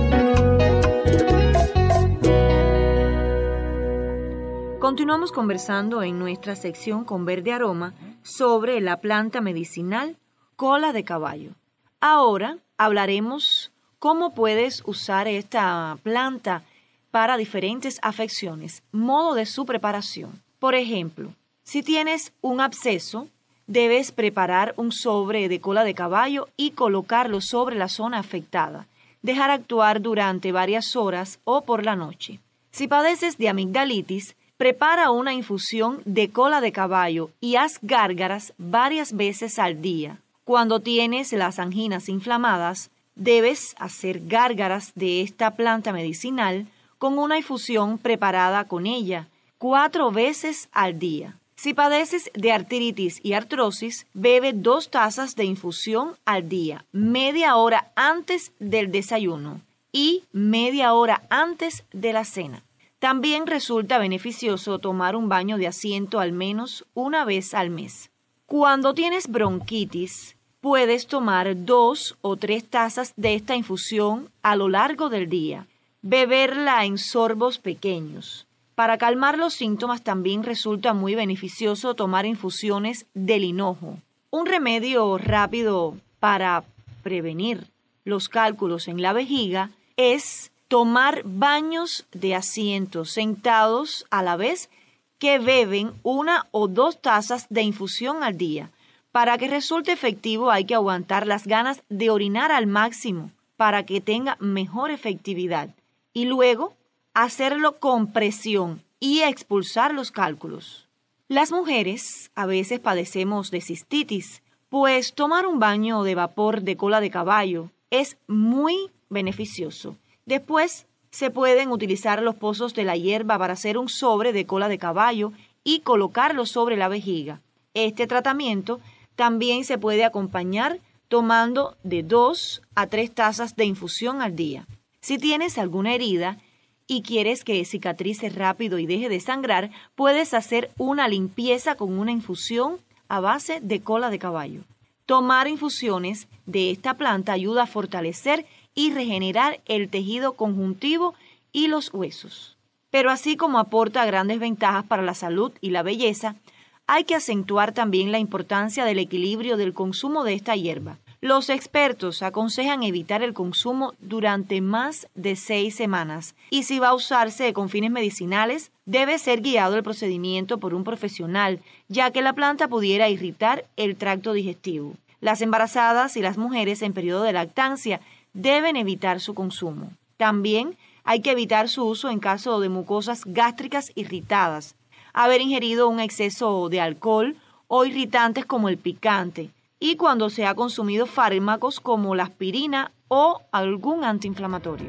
[SPEAKER 2] Continuamos conversando en nuestra sección con Verde Aroma sobre la planta medicinal cola de caballo. Ahora hablaremos cómo puedes usar esta planta para diferentes afecciones, modo de su preparación. Por ejemplo, si tienes un absceso, debes preparar un sobre de cola de caballo y colocarlo sobre la zona afectada. Dejar actuar durante varias horas o por la noche. Si padeces de amigdalitis, prepara una infusión de cola de caballo y haz gárgaras varias veces al día. Cuando tienes las anginas inflamadas, debes hacer gárgaras de esta planta medicinal con una infusión preparada con ella 4 veces al día. Si padeces de artritis y artrosis, bebe 2 tazas de infusión al día, media hora antes del desayuno y media hora antes de la cena. También resulta beneficioso tomar un baño de asiento al menos una vez al mes. Cuando tienes bronquitis, puedes tomar 2 o 3 tazas de esta infusión a lo largo del día. Beberla en sorbos pequeños. Para calmar los síntomas también resulta muy beneficioso tomar infusiones del hinojo. Un remedio rápido para prevenir los cálculos en la vejiga es tomar baños de asiento sentados a la vez que beben 1 o 2 tazas de infusión al día. Para que resulte efectivo hay que aguantar las ganas de orinar al máximo para que tenga mejor efectividad y luego hacerlo con presión y expulsar los cálculos. Las mujeres a veces padecemos de cistitis, pues tomar un baño de vapor de cola de caballo es muy beneficioso. Después se pueden utilizar los pozos de la hierba para hacer un sobre de cola de caballo y colocarlo sobre la vejiga. Este tratamiento también se puede acompañar tomando de 2 a 3 tazas de infusión al día. Si tienes alguna herida y quieres que cicatrice rápido y deje de sangrar, puedes hacer una limpieza con una infusión a base de cola de caballo. Tomar infusiones de esta planta ayuda a fortalecer y regenerar el tejido conjuntivo y los huesos. Pero así como aporta grandes ventajas para la salud y la belleza, hay que acentuar también la importancia del equilibrio del consumo de esta hierba. Los expertos aconsejan evitar el consumo durante más de 6 semanas y si va a usarse con fines medicinales, debe ser guiado el procedimiento por un profesional, ya que la planta pudiera irritar el tracto digestivo. Las embarazadas y las mujeres en periodo de lactancia deben evitar su consumo. También hay que evitar su uso en caso de mucosas gástricas irritadas, haber ingerido un exceso de alcohol o irritantes como el picante, y cuando se ha consumido fármacos como la aspirina o algún antiinflamatorio.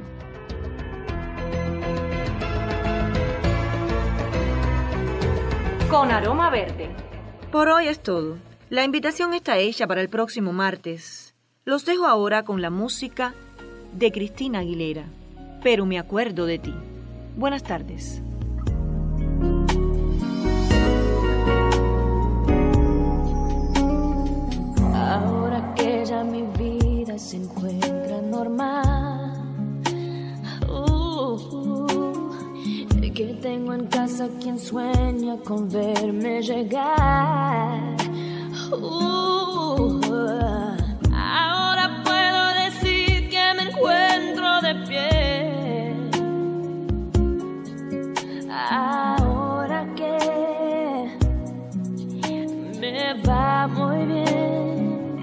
[SPEAKER 2] Con aroma verde. Por hoy es todo. La invitación está hecha para el próximo martes. Los dejo ahora con la música de Cristina Aguilera, Pero me acuerdo de ti. Buenas tardes.
[SPEAKER 8] Ahora que ya mi vida se encuentra normal, que tengo en casa quien sueña con verme llegar. Ahora puedo decir que me encuentro de pie. Ahora que me va muy bien.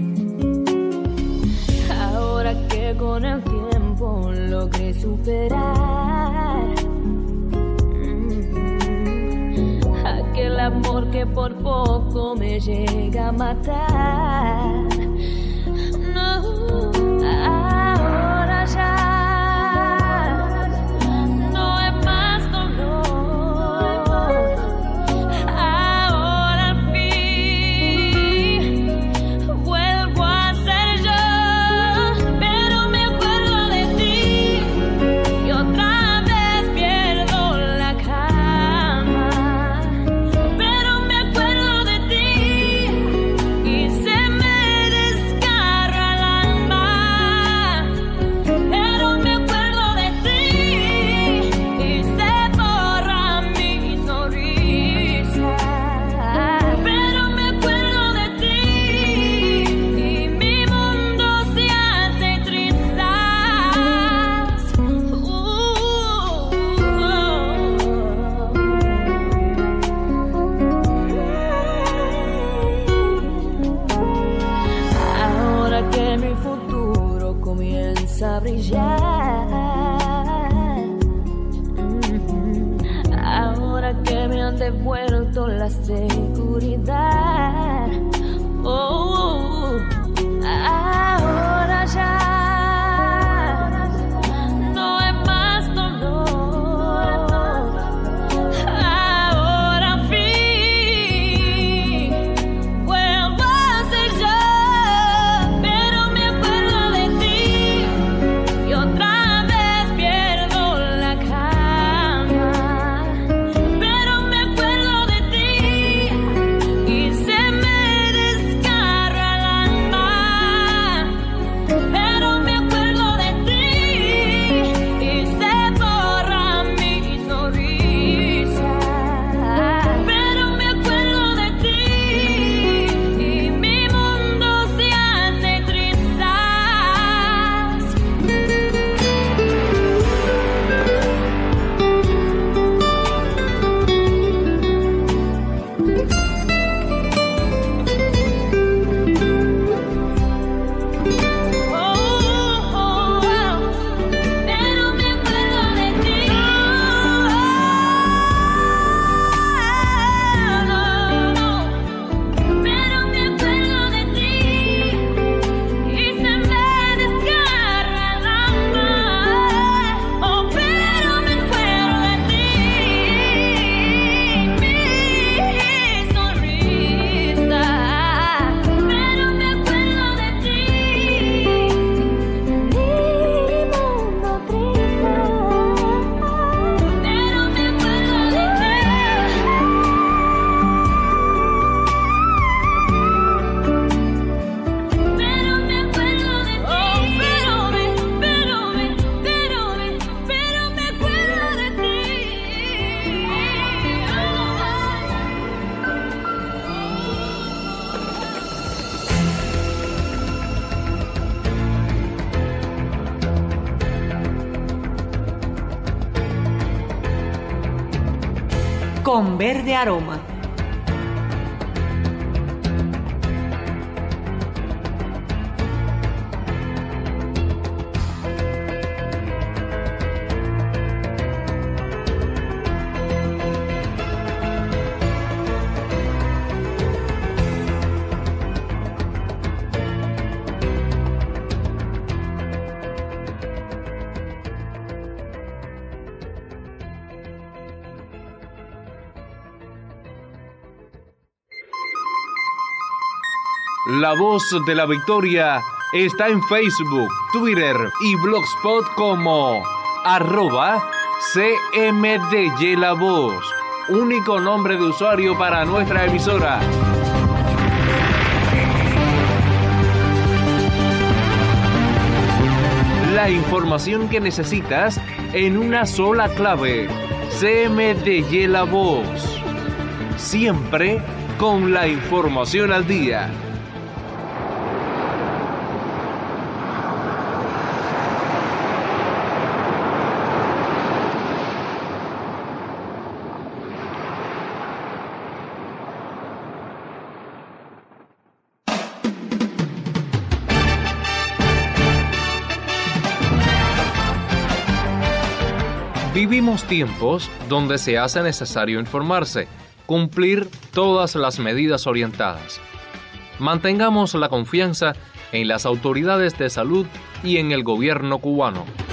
[SPEAKER 8] Ahora que con el tiempo logré superar amor que por poco me llega a matar. No, ahora ya no es más dolor. Ahora al fin vuelvo a ser yo, pero me acuerdo de ti y otra vez pierdo la calma. Pero me acuerdo de ti y se me desgarra el alma. Pero me acuerdo de ti y se borra mi sonrisa. Pero me acuerdo de ti y mi mundo se hace trizas. Ahora que mi futuro comienza a brillar, ahora que me han devuelto la seguridad, ahora ya no es más dolor. Ahora al fin vuelvo a ser yo, pero me acuerdo de ti y otra vez pierdo la calma. Pero me acuerdo de ti y se me desgarra el alma. Pero me acuerdo de ti y se borra mi sonrisa. Pero me acuerdo de ti y mi mundo se hace trizas. Pero me acuerdo de ti. Pero me acuerdo de ti y se me desgarra el alma. Pero me acuerdo de ti, mi sonrisa. Pero me acuerdo de ti, mi mundo triste. Pero me acuerdo de ti. Pero me acuerdo de ti. Pero me acuerdo de ti.
[SPEAKER 2] Con verde aroma.
[SPEAKER 11] La Voz de la Victoria está en Facebook, Twitter y Blogspot como @CMDY La Voz, único nombre de usuario para nuestra emisora. La información que necesitas en una sola clave. CMDY La Voz. Siempre con la información al día. Vivimos tiempos donde se hace necesario informarse, cumplir todas las medidas orientadas. Mantengamos la confianza en las autoridades de salud y en el gobierno cubano.